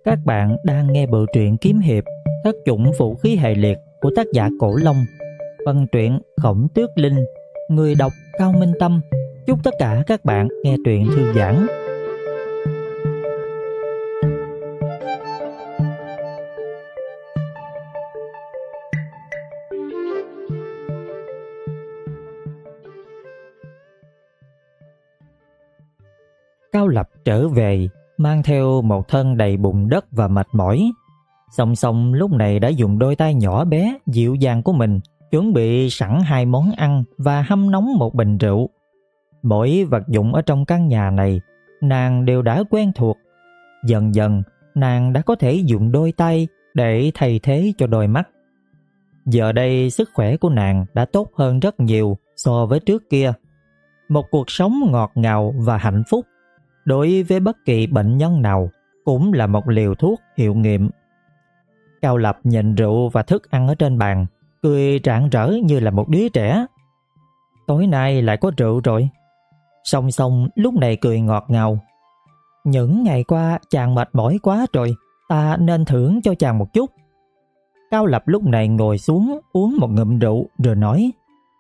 Các bạn đang nghe bộ truyện kiếm hiệp Thất chủng vũ khí hệ liệt của tác giả Cổ Long. Phần truyện Khổng Tước Linh. Người đọc Cao Minh Tâm. Chúc tất cả các bạn nghe truyện thư giãn. Cao Lập trở về mang theo một thân đầy bùn đất và mệt mỏi. Song song lúc này đã dùng đôi tay nhỏ bé dịu dàng của mình chuẩn bị sẵn 2 món ăn và hâm nóng một bình rượu. Mỗi vật dụng ở trong căn nhà này nàng đều đã quen thuộc. Dần dần nàng đã có thể dùng đôi tay để thay thế cho đôi mắt. Giờ đây sức khỏe của nàng đã tốt hơn rất nhiều so với trước kia. Một cuộc sống ngọt ngào và hạnh phúc đối với bất kỳ bệnh nhân nào cũng là một liều thuốc hiệu nghiệm. Cao Lập nhìn rượu và thức ăn ở trên bàn, cười rạng rỡ như là một đứa trẻ. Tối nay lại có rượu rồi. Song song lúc này cười ngọt ngào. Những ngày qua chàng mệt mỏi quá rồi, ta nên thưởng cho chàng một chút. Cao Lập lúc này ngồi xuống uống một ngụm rượu rồi nói: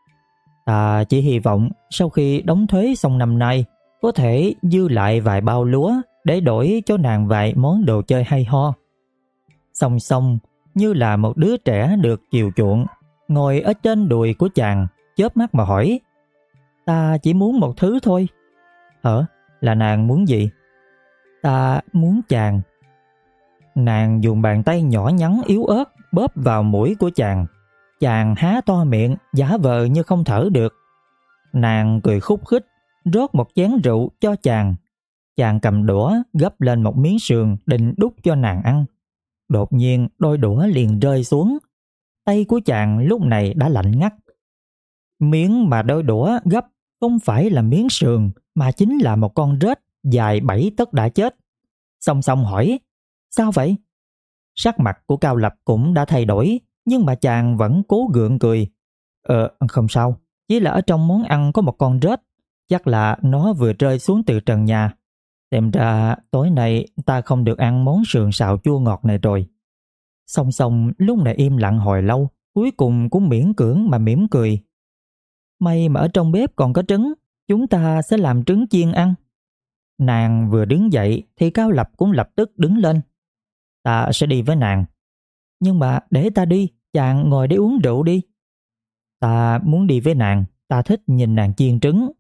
Ta chỉ hy vọng sau khi đóng thuế xong năm nay có thể dư lại vài bao lúa để đổi cho nàng vài món đồ chơi hay ho. Song song như là một đứa trẻ được chiều chuộng, ngồi ở trên đùi của chàng, chớp mắt mà hỏi: Ta chỉ muốn một thứ thôi. Là nàng muốn gì? Ta muốn chàng. Nàng dùng bàn tay nhỏ nhắn yếu ớt bóp vào mũi của chàng. Chàng há to miệng, giả vờ như không thở được. Nàng cười khúc khích, rót một chén rượu cho chàng. Chàng cầm đũa gấp lên một miếng sườn định đút cho nàng ăn. Đột nhiên đôi đũa liền rơi xuống. Tay của chàng lúc này đã lạnh ngắt. Miếng mà đôi đũa gấp không phải là miếng sườn mà chính là một con rết dài 7 tấc đã chết. Song song hỏi: Sao vậy? Sắc mặt của Cao Lập cũng đã thay đổi, nhưng mà chàng vẫn cố gượng cười. Không sao, chỉ là ở trong món ăn có một con rết. Chắc là nó vừa rơi xuống từ trần nhà. Xem ra tối nay ta không được ăn món sườn xào chua ngọt này rồi. Song song lúc này im lặng hồi lâu, cuối cùng cũng miễn cưỡng mà mỉm cười. May mà ở trong bếp còn có trứng, chúng ta sẽ làm trứng chiên ăn. Nàng vừa đứng dậy thì Cao Lập cũng lập tức đứng lên. Ta sẽ đi với nàng. Nhưng mà để ta đi, chàng ngồi để uống rượu đi. Ta muốn đi với nàng, ta thích nhìn nàng chiên trứng.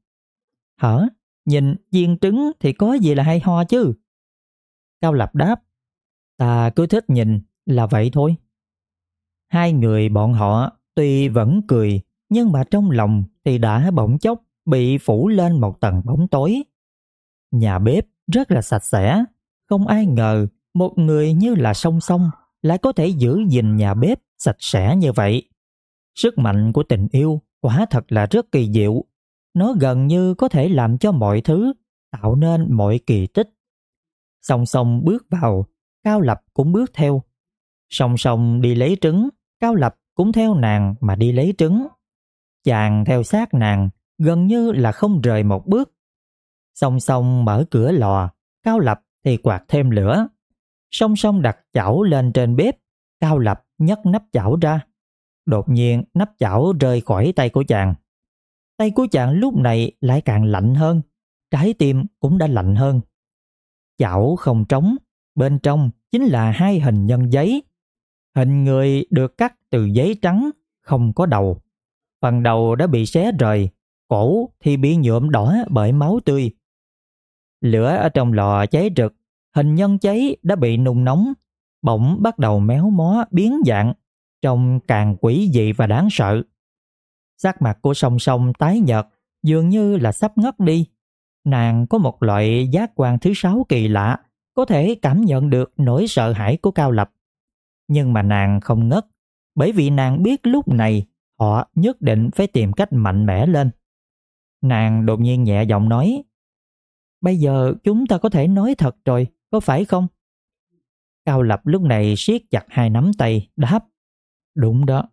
Nhìn chiên trứng thì có gì là hay ho chứ? Cao Lập đáp: Ta cứ thích nhìn là vậy thôi. Hai người bọn họ tuy vẫn cười, nhưng mà trong lòng thì đã bỗng chốc bị phủ lên một tầng bóng tối. Nhà bếp rất là sạch sẽ. Không ai ngờ một người như là Song Song lại có thể giữ gìn nhà bếp sạch sẽ như vậy. Sức mạnh của tình yêu quả thật là rất kỳ diệu. Nó gần như có thể làm cho mọi thứ, tạo nên mọi kỳ tích. Song Song bước vào, Cao Lập cũng bước theo. Song Song đi lấy trứng, Cao Lập cũng theo nàng mà đi lấy trứng. Chàng theo sát nàng, gần như là không rời một bước. Song Song mở cửa lò, Cao Lập thì quạt thêm lửa. Song Song đặt chảo lên trên bếp, Cao Lập nhấc nắp chảo ra. Đột nhiên nắp chảo rơi khỏi tay của chàng. Tay của chàng lúc này lại càng lạnh hơn, trái tim cũng đã lạnh hơn. Chảo không trống, bên trong chính là 2 hình nhân giấy. Hình người được cắt từ giấy trắng, không có đầu. Phần đầu đã bị xé rời, cổ thì bị nhuộm đỏ bởi máu tươi. Lửa ở trong lò cháy rực, hình nhân cháy đã bị nung nóng, bỗng bắt đầu méo mó biến dạng, trông càng quỷ dị và đáng sợ. Sắc mặt của Song Song tái nhợt, dường như là sắp ngất đi. Nàng có một loại giác quan thứ 6 kỳ lạ, có thể cảm nhận được nỗi sợ hãi của Cao Lập. Nhưng mà nàng không ngất, bởi vì nàng biết lúc này họ nhất định phải tìm cách mạnh mẽ lên. Nàng đột nhiên nhẹ giọng nói: Bây giờ chúng ta có thể nói thật rồi, có phải không? Cao Lập lúc này siết chặt 2 nắm tay, đáp: Đúng đó.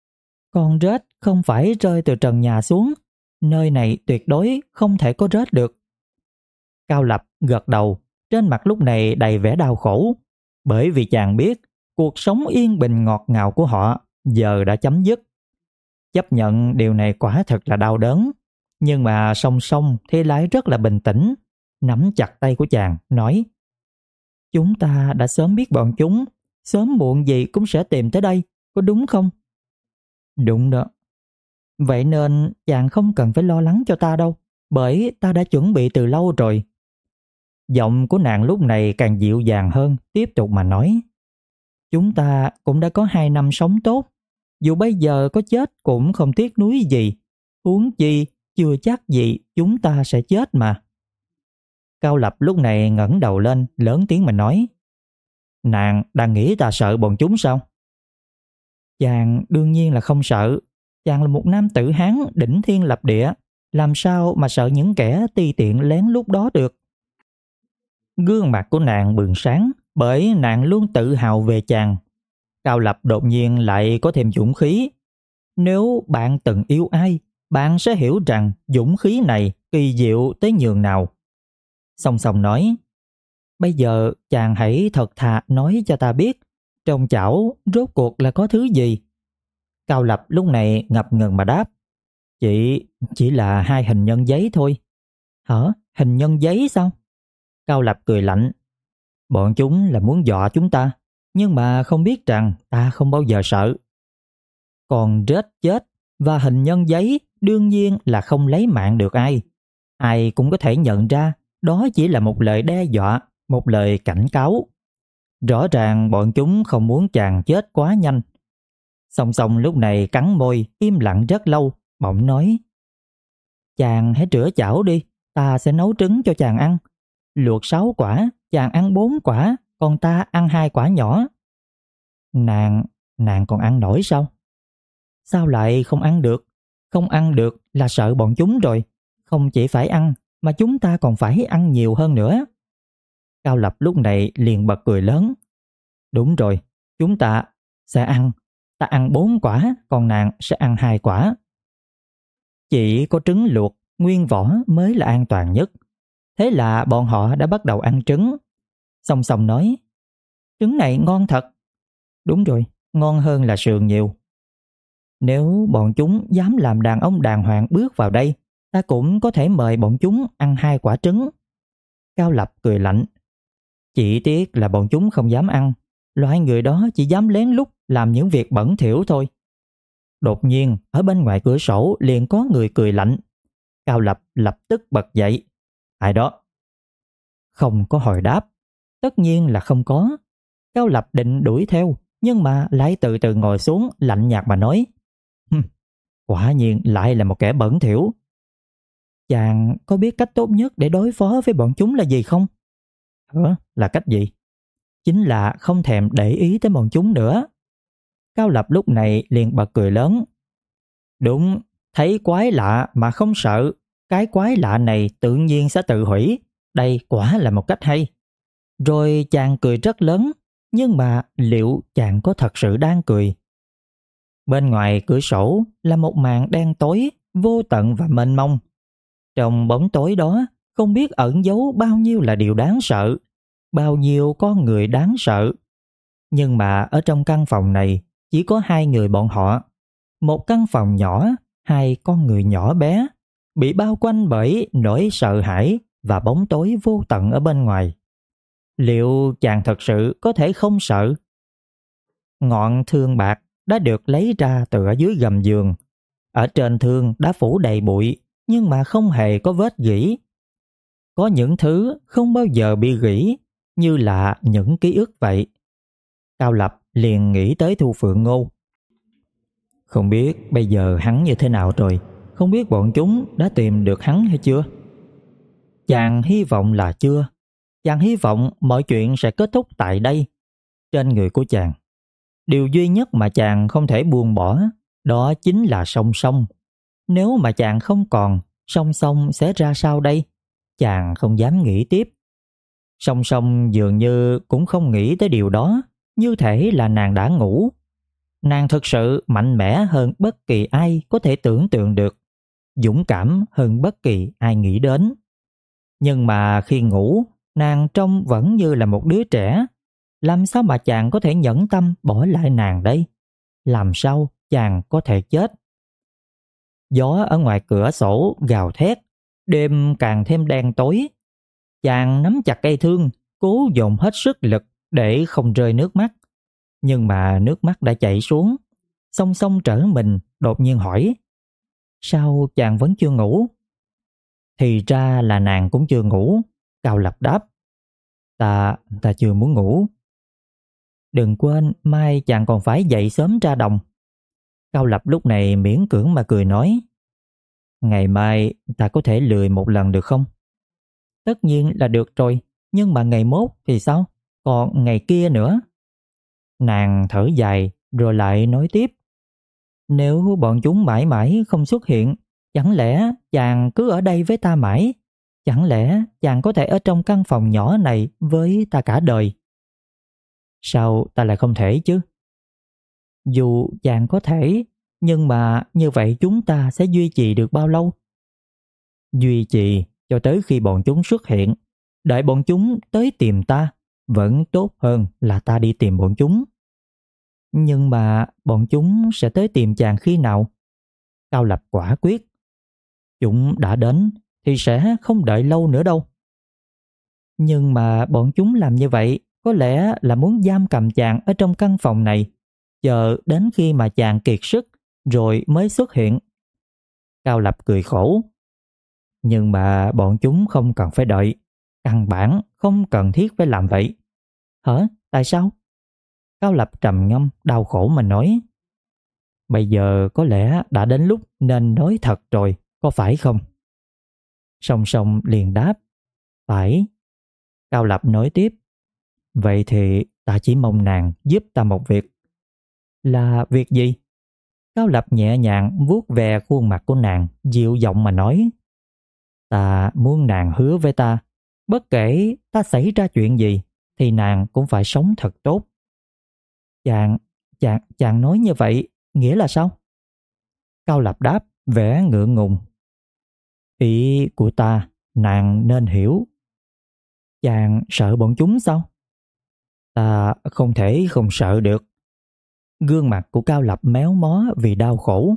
Con rết không phải rơi từ trần nhà xuống, nơi này tuyệt đối không thể có rết được. Cao Lập gật đầu, trên mặt lúc này đầy vẻ đau khổ. bởi vì chàng biết cuộc sống yên bình ngọt ngào của họ giờ đã chấm dứt. Chấp nhận điều này quả thật là đau đớn, nhưng mà song song thì lại rất là bình tĩnh, nắm chặt tay của chàng, nói: Chúng ta đã sớm biết bọn chúng, sớm muộn gì cũng sẽ tìm tới đây, có đúng không? Đúng đó. Vậy nên chàng không cần phải lo lắng cho ta đâu, bởi ta đã chuẩn bị từ lâu rồi. Giọng của nàng lúc này càng dịu dàng hơn, tiếp tục mà nói: Chúng ta cũng đã có 2 năm sống tốt, dù bây giờ có chết cũng không tiếc nuối gì, huống chi chưa chắc gì chúng ta sẽ chết mà. Cao Lập lúc này ngẩng đầu lên, lớn tiếng mà nói: Nàng đang nghĩ ta sợ bọn chúng sao? Chàng đương nhiên là không sợ. Chàng là một nam tử Hán đỉnh thiên lập địa, làm sao mà sợ những kẻ ti tiện lén lút đó được. Gương mặt của nàng bừng sáng, bởi nàng luôn tự hào về chàng. Cao Lập đột nhiên lại có thêm dũng khí. Nếu bạn từng yêu ai, bạn sẽ hiểu rằng dũng khí này kỳ diệu tới nhường nào. Song song nói: Bây giờ chàng hãy thật thà nói cho ta biết, trong chảo rốt cuộc là có thứ gì? Cao Lập lúc này ngập ngừng mà đáp: Chỉ là 2 hình nhân giấy thôi. Hả? Hình nhân giấy sao? Cao Lập cười lạnh: Bọn chúng là muốn dọa chúng ta, nhưng mà không biết rằng ta không bao giờ sợ. Còn rết chết và hình nhân giấy đương nhiên là không lấy mạng được ai. Ai cũng có thể nhận ra đó chỉ là một lời đe dọa, một lời cảnh cáo. Rõ ràng bọn chúng không muốn chàng chết quá nhanh. Song song lúc này cắn môi, im lặng rất lâu, bỗng nói: Chàng hãy rửa chảo đi, ta sẽ nấu trứng cho chàng ăn. Luộc 6 quả, chàng ăn 4 quả, còn ta ăn 2 quả nhỏ. Nàng còn ăn nổi sao? Sao lại không ăn được? Không ăn được là sợ bọn chúng rồi. Không chỉ phải ăn, mà chúng ta còn phải ăn nhiều hơn nữa. Cao Lập lúc này liền bật cười lớn: Đúng rồi, chúng ta sẽ ăn. Ta ăn 4 quả, còn nàng sẽ ăn 2 quả. Chỉ có trứng luộc, nguyên vỏ mới là an toàn nhất. Thế là bọn họ đã bắt đầu ăn trứng. Song song nói: Trứng này ngon thật. Đúng rồi, ngon hơn là sườn nhiều. Nếu bọn chúng dám làm đàn ông đàng hoàng bước vào đây, ta cũng có thể mời bọn chúng ăn 2 quả trứng. Cao Lập cười lạnh: Chỉ tiếc là bọn chúng không dám ăn. Loại người đó chỉ dám lén lút làm những việc bẩn thỉu thôi. Đột nhiên ở bên ngoài cửa sổ liền có người cười lạnh. Cao Lập lập tức bật dậy: Ai đó? Không có hồi đáp. Tất nhiên là không có. Cao Lập định đuổi theo, nhưng mà lại từ từ ngồi xuống, lạnh nhạt mà nói: Quả nhiên lại là một kẻ bẩn thỉu. Chàng có biết cách tốt nhất để đối phó với bọn chúng là gì không? Là cách gì? Chính là không thèm để ý tới bọn chúng nữa. Cao Lập lúc này liền bật cười lớn: Đúng, thấy quái lạ mà không sợ, cái quái lạ này tự nhiên sẽ tự hủy. Đây quả là một cách hay. Rồi chàng cười rất lớn, nhưng mà liệu chàng có thật sự đang cười? Bên ngoài cửa sổ là một màn đen tối, vô tận và mênh mông. Trong bóng tối đó không biết ẩn giấu bao nhiêu là điều đáng sợ, bao nhiêu con người đáng sợ. Nhưng mà ở trong căn phòng này chỉ có 2 người bọn họ. Một căn phòng nhỏ, 2 con người nhỏ bé, bị bao quanh bởi nỗi sợ hãi và bóng tối vô tận ở bên ngoài. Liệu chàng thật sự có thể không sợ? Ngọn thương bạc đã được lấy ra từ ở dưới gầm giường. Ở trên thương đã phủ đầy bụi, nhưng mà không hề có vết gỉ. Có những thứ không bao giờ bị gỉ, như là những ký ức vậy. Cao Lập liền nghĩ tới Thu Phượng Ngô. Không biết bây giờ hắn như thế nào rồi, không biết bọn chúng đã tìm được hắn hay chưa? Chàng hy vọng là chưa. Chàng hy vọng mọi chuyện sẽ kết thúc tại đây, trên người của chàng. Điều duy nhất mà chàng không thể buông bỏ, đó chính là Song Song. Nếu mà chàng không còn, Song Song sẽ ra sao đây? Chàng không dám nghĩ tiếp. Song Song dường như cũng không nghĩ tới điều đó, như thể là nàng đã ngủ. Nàng thực sự mạnh mẽ hơn bất kỳ ai có thể tưởng tượng được, dũng cảm hơn bất kỳ ai nghĩ đến. Nhưng mà khi ngủ, nàng trông vẫn như là một đứa trẻ. Làm sao mà chàng có thể nhẫn tâm bỏ lại nàng đây? Làm sao chàng có thể chết? Gió ở ngoài cửa sổ gào thét, đêm càng thêm đen tối. Chàng nắm chặt cây thương, cố dồn hết sức lực để không rơi nước mắt. Nhưng mà nước mắt đã chảy xuống. Song song trở mình đột nhiên hỏi: sao chàng vẫn chưa ngủ? Thì ra là nàng cũng chưa ngủ. Cao Lập đáp: Ta chưa muốn ngủ. Đừng quên mai chàng còn phải dậy sớm ra đồng. Cao Lập lúc này miễn cưỡng mà cười nói: ngày mai ta có thể lười một lần được không? Tất nhiên là được rồi, nhưng mà ngày mốt thì sao? Còn ngày kia nữa. Nàng thở dài rồi lại nói tiếp: nếu bọn chúng mãi mãi không xuất hiện, chẳng lẽ chàng cứ ở đây với ta mãi? Chẳng lẽ chàng có thể ở trong căn phòng nhỏ này với ta cả đời? Sao ta lại không thể chứ? Dù chàng có thể, nhưng mà như vậy chúng ta sẽ duy trì được bao lâu? Duy trì cho tới khi bọn chúng xuất hiện. Đợi bọn chúng tới tìm ta vẫn tốt hơn là ta đi tìm bọn chúng. Nhưng mà bọn chúng sẽ tới tìm chàng khi nào? Cao Lập quả quyết: chúng đã đến thì sẽ không đợi lâu nữa đâu. Nhưng mà bọn chúng làm như vậy có lẽ là muốn giam cầm chàng ở trong căn phòng này, chờ đến khi mà chàng kiệt sức rồi mới xuất hiện. Cao Lập cười khổ: nhưng mà bọn chúng không cần phải đợi, căn bản không cần thiết phải làm vậy. Hả? Tại sao? Cao Lập trầm ngâm đau khổ mà nói: bây giờ có lẽ đã đến lúc nên nói thật rồi, có phải không? Song Song liền đáp: phải. Cao Lập nói tiếp: vậy thì ta chỉ mong nàng giúp ta một việc. Là việc gì? Cao Lập nhẹ nhàng vuốt ve khuôn mặt của nàng, dịu giọng mà nói: ta muốn nàng hứa với ta, bất kể ta xảy ra chuyện gì thì nàng cũng phải sống thật tốt. Chàng nói như vậy nghĩa là sao? Cao Lập đáp vẻ ngượng ngùng: ý của ta nàng nên hiểu. Chàng sợ bọn chúng sao? Ta không thể không sợ được. Gương mặt của Cao Lập méo mó vì đau khổ.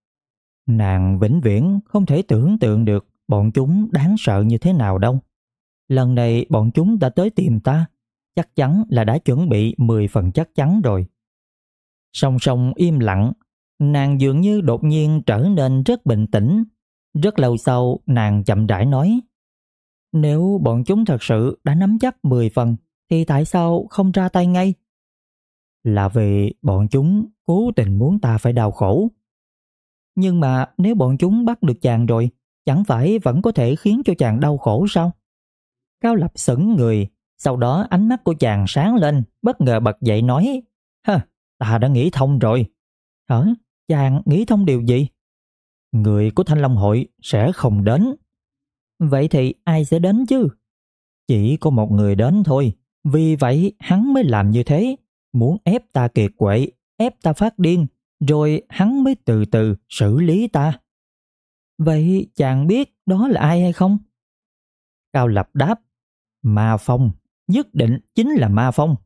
Nàng vĩnh viễn không thể tưởng tượng được bọn chúng đáng sợ như thế nào đâu. Lần này bọn chúng đã tới tìm ta, chắc chắn là đã chuẩn bị 10 phần chắc chắn rồi. Song Song im lặng, nàng dường như đột nhiên trở nên rất bình tĩnh. Rất lâu sau nàng chậm rãi nói: nếu bọn chúng thật sự đã nắm chắc 10 phần thì tại sao không ra tay ngay? Là vì bọn chúng cố tình muốn ta phải đau khổ. Nhưng mà nếu bọn chúng bắt được chàng rồi, chẳng phải vẫn có thể khiến cho chàng đau khổ sao? Cao Lập sững người, sau đó ánh mắt của chàng sáng lên, bất ngờ bật dậy nói: ta đã nghĩ thông rồi. Hả? Chàng nghĩ thông điều gì? Người của Thanh Long Hội sẽ không đến. Vậy thì ai sẽ đến chứ? Chỉ có một người đến thôi. Vì vậy hắn mới làm như thế, muốn ép ta kiệt quệ, ép ta phát điên, rồi hắn mới từ từ xử lý ta. Vậy chàng biết đó là ai hay không? Cao Lập đáp: Ma Phong, nhất định chính là Ma Phong.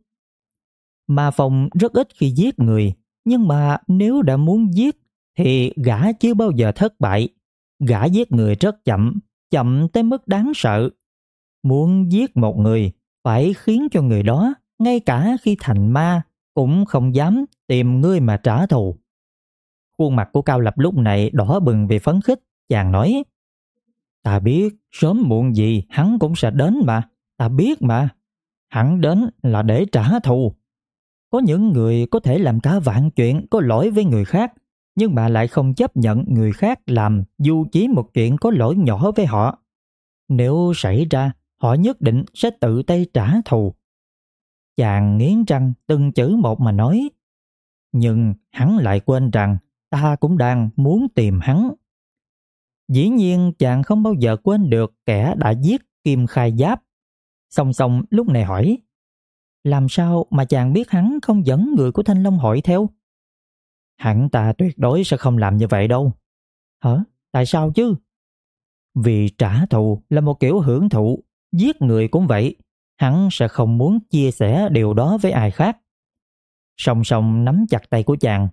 Ma Phong rất ít khi giết người, nhưng mà nếu đã muốn giết thì gã chưa bao giờ thất bại. Gã giết người rất chậm, chậm tới mức đáng sợ. Muốn giết một người phải khiến cho người đó ngay cả khi thành ma cũng không dám tìm ngươi mà trả thù. Khuôn mặt của Cao Lập lúc này đỏ bừng vì phấn khích. Chàng nói: ta biết sớm muộn gì hắn cũng sẽ đến mà. Ta biết mà. Hắn đến là để trả thù. Có những người có thể làm cả vạn chuyện có lỗi với người khác, nhưng mà lại không chấp nhận người khác làm dù chỉ một chuyện có lỗi nhỏ với họ. Nếu xảy ra, họ nhất định sẽ tự tay trả thù. Chàng nghiến răng từng chữ một mà nói: nhưng hắn lại quên rằng ta cũng đang muốn tìm hắn. Dĩ nhiên chàng không bao giờ quên được kẻ đã giết Kim Khai Giáp. Song Song lúc này hỏi: làm sao mà chàng biết hắn không dẫn người của Thanh Long Hội theo? Hắn ta tuyệt đối sẽ không làm như vậy đâu. Hả? Tại sao chứ? Vì trả thù là một kiểu hưởng thụ, giết người cũng vậy. hắn sẽ không muốn chia sẻ điều đó với ai khác. Song Song nắm chặt tay của chàng.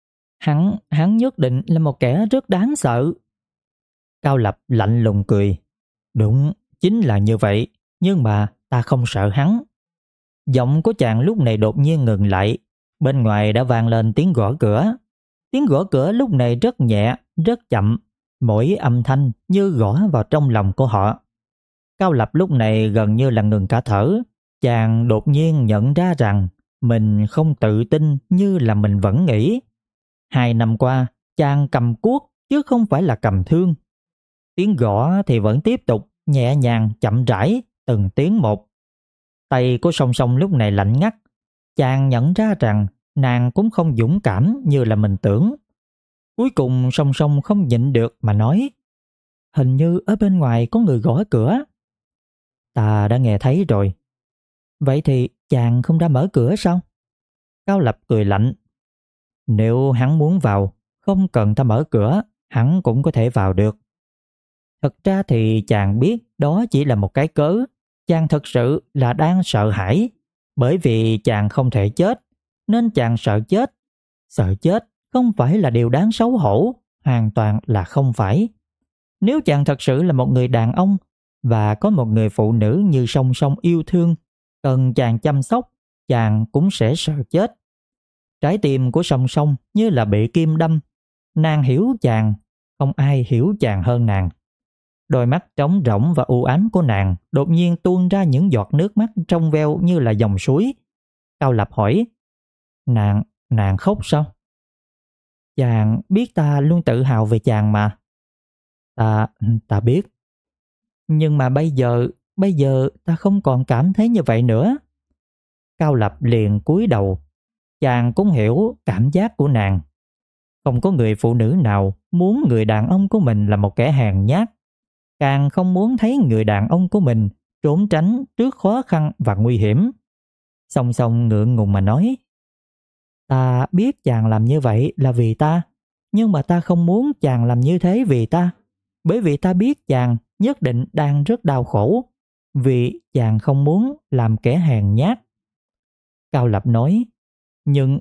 Hắn nhất định là một kẻ rất đáng sợ. Cao Lập lạnh lùng cười. Đúng, chính là như vậy, nhưng mà ta không sợ hắn. Giọng của chàng lúc này đột nhiên ngừng lại. Bên ngoài đã vang lên tiếng gõ cửa. Tiếng gõ cửa lúc này rất nhẹ, rất chậm, mỗi âm thanh như gõ vào trong lòng của họ. Cao Lập lúc này gần như là ngừng cả thở. Chàng đột nhiên nhận ra rằng mình không tự tin như là mình vẫn nghĩ. 2 năm qua, chàng cầm cuốc chứ không phải là cầm thương. Tiếng gõ thì vẫn tiếp tục, nhẹ nhàng, chậm rãi, từng tiếng một. Tay của Song Song lúc này lạnh ngắt. Chàng nhận ra rằng nàng cũng không dũng cảm như là mình tưởng. Cuối cùng Song Song không nhịn được mà nói: Hình như ở bên ngoài có người gõ cửa. Ta đã nghe thấy rồi. Vậy thì chàng không ra mở cửa sao? Cao Lập cười lạnh. Nếu hắn muốn vào, không cần ta mở cửa, hắn cũng có thể vào được. Thật ra thì chàng biết đó chỉ là một cái cớ. Chàng thật sự là đang sợ hãi. Bởi vì chàng không thể chết, nên chàng sợ chết. Sợ chết không phải là điều đáng xấu hổ, hoàn toàn là không phải. Nếu chàng thật sự là một người đàn ông và có một người phụ nữ như Song Song yêu thương, cần chàng chăm sóc, chàng cũng sẽ sợ chết. Trái tim của Song Song như là bị kim đâm. Nàng hiểu chàng, không ai hiểu chàng hơn nàng. Đôi mắt trống rỗng và u ám của nàng đột nhiên tuôn ra những giọt nước mắt trong veo như là dòng suối. Cao Lập hỏi: Nàng khóc sao? Chàng biết ta luôn tự hào về chàng mà. Ta biết. Nhưng mà bây giờ ta không còn cảm thấy như vậy nữa. Cao Lập liền cúi đầu. Chàng cũng hiểu cảm giác của nàng. Không có người phụ nữ nào muốn người đàn ông của mình là một kẻ hèn nhát. Càng không muốn thấy người đàn ông của mình trốn tránh trước khó khăn và nguy hiểm. Song Song ngượng ngùng mà nói: Ta biết chàng làm như vậy là vì ta, nhưng mà ta không muốn chàng làm như thế vì ta. Bởi vì ta biết chàng nhất định đang rất đau khổ, vì chàng không muốn làm kẻ hèn nhát. Cao Lập nói: Nhưng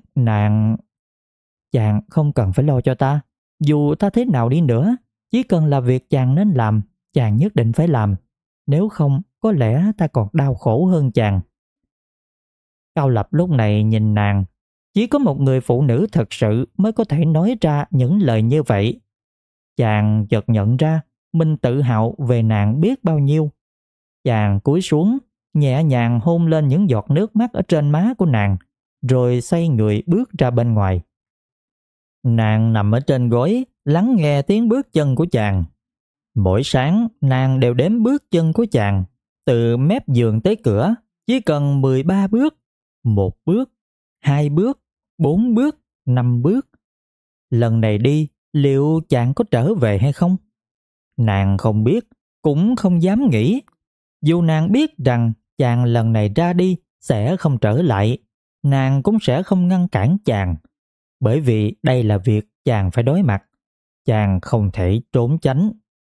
chàng không cần phải lo cho ta. Dù ta thế nào đi nữa, chỉ cần là việc chàng nên làm, chàng nhất định phải làm. Nếu không, có lẽ ta còn đau khổ hơn chàng. Cao Lập lúc này nhìn nàng. Chỉ có một người phụ nữ thật sự mới có thể nói ra những lời như vậy. Chàng chợt nhận ra mình tự hào về nàng biết bao nhiêu. Chàng cúi xuống, nhẹ nhàng hôn lên những giọt nước mắt ở trên má của nàng, rồi xoay người bước ra bên ngoài. Nàng nằm ở trên gối, lắng nghe tiếng bước chân của chàng. Mỗi sáng, nàng đều đếm bước chân của chàng, từ mép giường tới cửa, chỉ cần 13 bước, 1 bước, 2 bước, 4 bước, 5 bước. Lần này đi, liệu chàng có trở về hay không? Nàng không biết, cũng không dám nghĩ. Dù nàng biết rằng chàng lần này ra đi sẽ không trở lại, nàng cũng sẽ không ngăn cản chàng. Bởi vì đây là việc chàng phải đối mặt. Chàng không thể trốn tránh.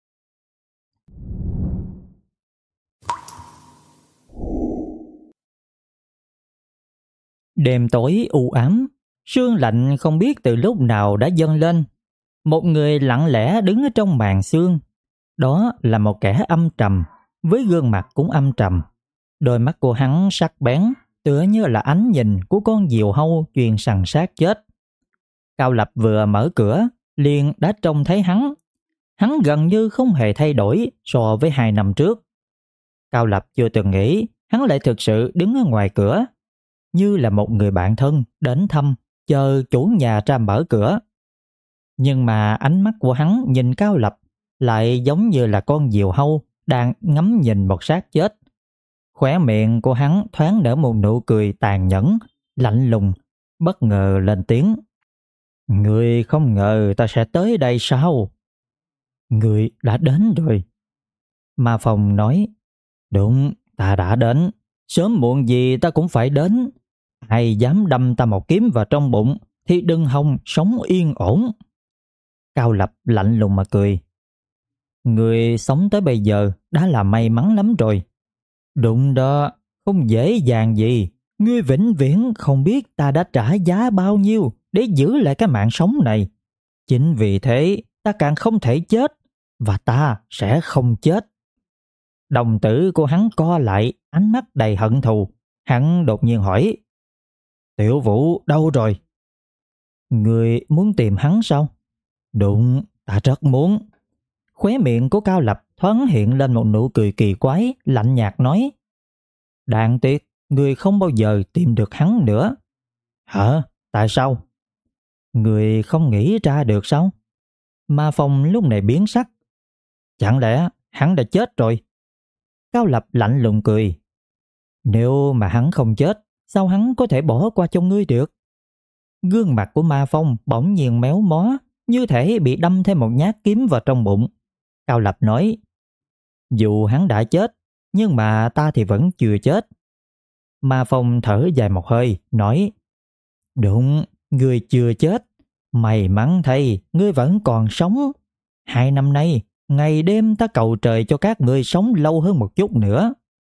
Đêm tối u ám, sương lạnh không biết từ lúc nào đã dâng lên. Một người lặng lẽ đứng ở trong màn sương. Đó là một kẻ âm trầm, với gương mặt cũng âm trầm. Đôi mắt của hắn sắc bén, tựa như là ánh nhìn của con diều hâu chuyên săn sát chết. Cao Lập vừa mở cửa, liền đã trông thấy hắn. Hắn gần như không hề thay đổi so với 2 năm trước. Cao Lập chưa từng nghĩ hắn lại thực sự đứng ở ngoài cửa, như là một người bạn thân đến thăm, chờ chủ nhà ra mở cửa. Nhưng mà ánh mắt của hắn nhìn Cao Lập lại giống như là con diều hâu đang ngắm nhìn một xác chết. Khóe miệng của hắn thoáng nở một nụ cười tàn nhẫn, lạnh lùng, bất ngờ lên tiếng: Ngươi không ngờ ta sẽ tới đây sao? Ngươi đã đến rồi. Ma Phong nói: Đúng, ta đã đến. Sớm muộn gì ta cũng phải đến. Ai dám đâm ta một kiếm vào trong bụng thì đừng hòng sống yên ổn. Cao Lập lạnh lùng mà cười: Ngươi sống tới bây giờ đã là may mắn lắm rồi. Đúng đó, Không dễ dàng gì. Ngươi vĩnh viễn không biết ta đã trả giá bao nhiêu để giữ lại cái mạng sống này. Chính vì thế ta càng không thể chết, và ta sẽ không chết. Đồng tử của hắn co lại, ánh mắt đầy hận thù. Hắn đột nhiên hỏi: Tiểu Vũ đâu rồi? Ngươi muốn tìm hắn sao? Đúng, ta rất muốn. Khóe miệng của Cao Lập thoáng hiện lên một nụ cười kỳ quái, lạnh nhạt nói: Đáng tiếc, ngươi không bao giờ tìm được hắn nữa. Hả? Tại sao? Ngươi không nghĩ ra được sao? Ma Phong lúc này biến sắc. Chẳng lẽ hắn đã chết rồi? Cao Lập lạnh lùng cười. Nếu mà hắn không chết, sao hắn có thể bỏ qua cho ngươi được? Gương mặt của Ma Phong bỗng nhiên méo mó, như thể bị đâm thêm một nhát kiếm vào trong bụng. Cao Lập nói: Dù hắn đã chết, nhưng mà ta thì vẫn chưa chết. Ma Phong thở dài một hơi, nói: Đúng, ngươi chưa chết. May mắn thay, ngươi vẫn còn sống. 2 năm nay, ngày đêm ta cầu trời cho các ngươi sống lâu hơn một chút nữa.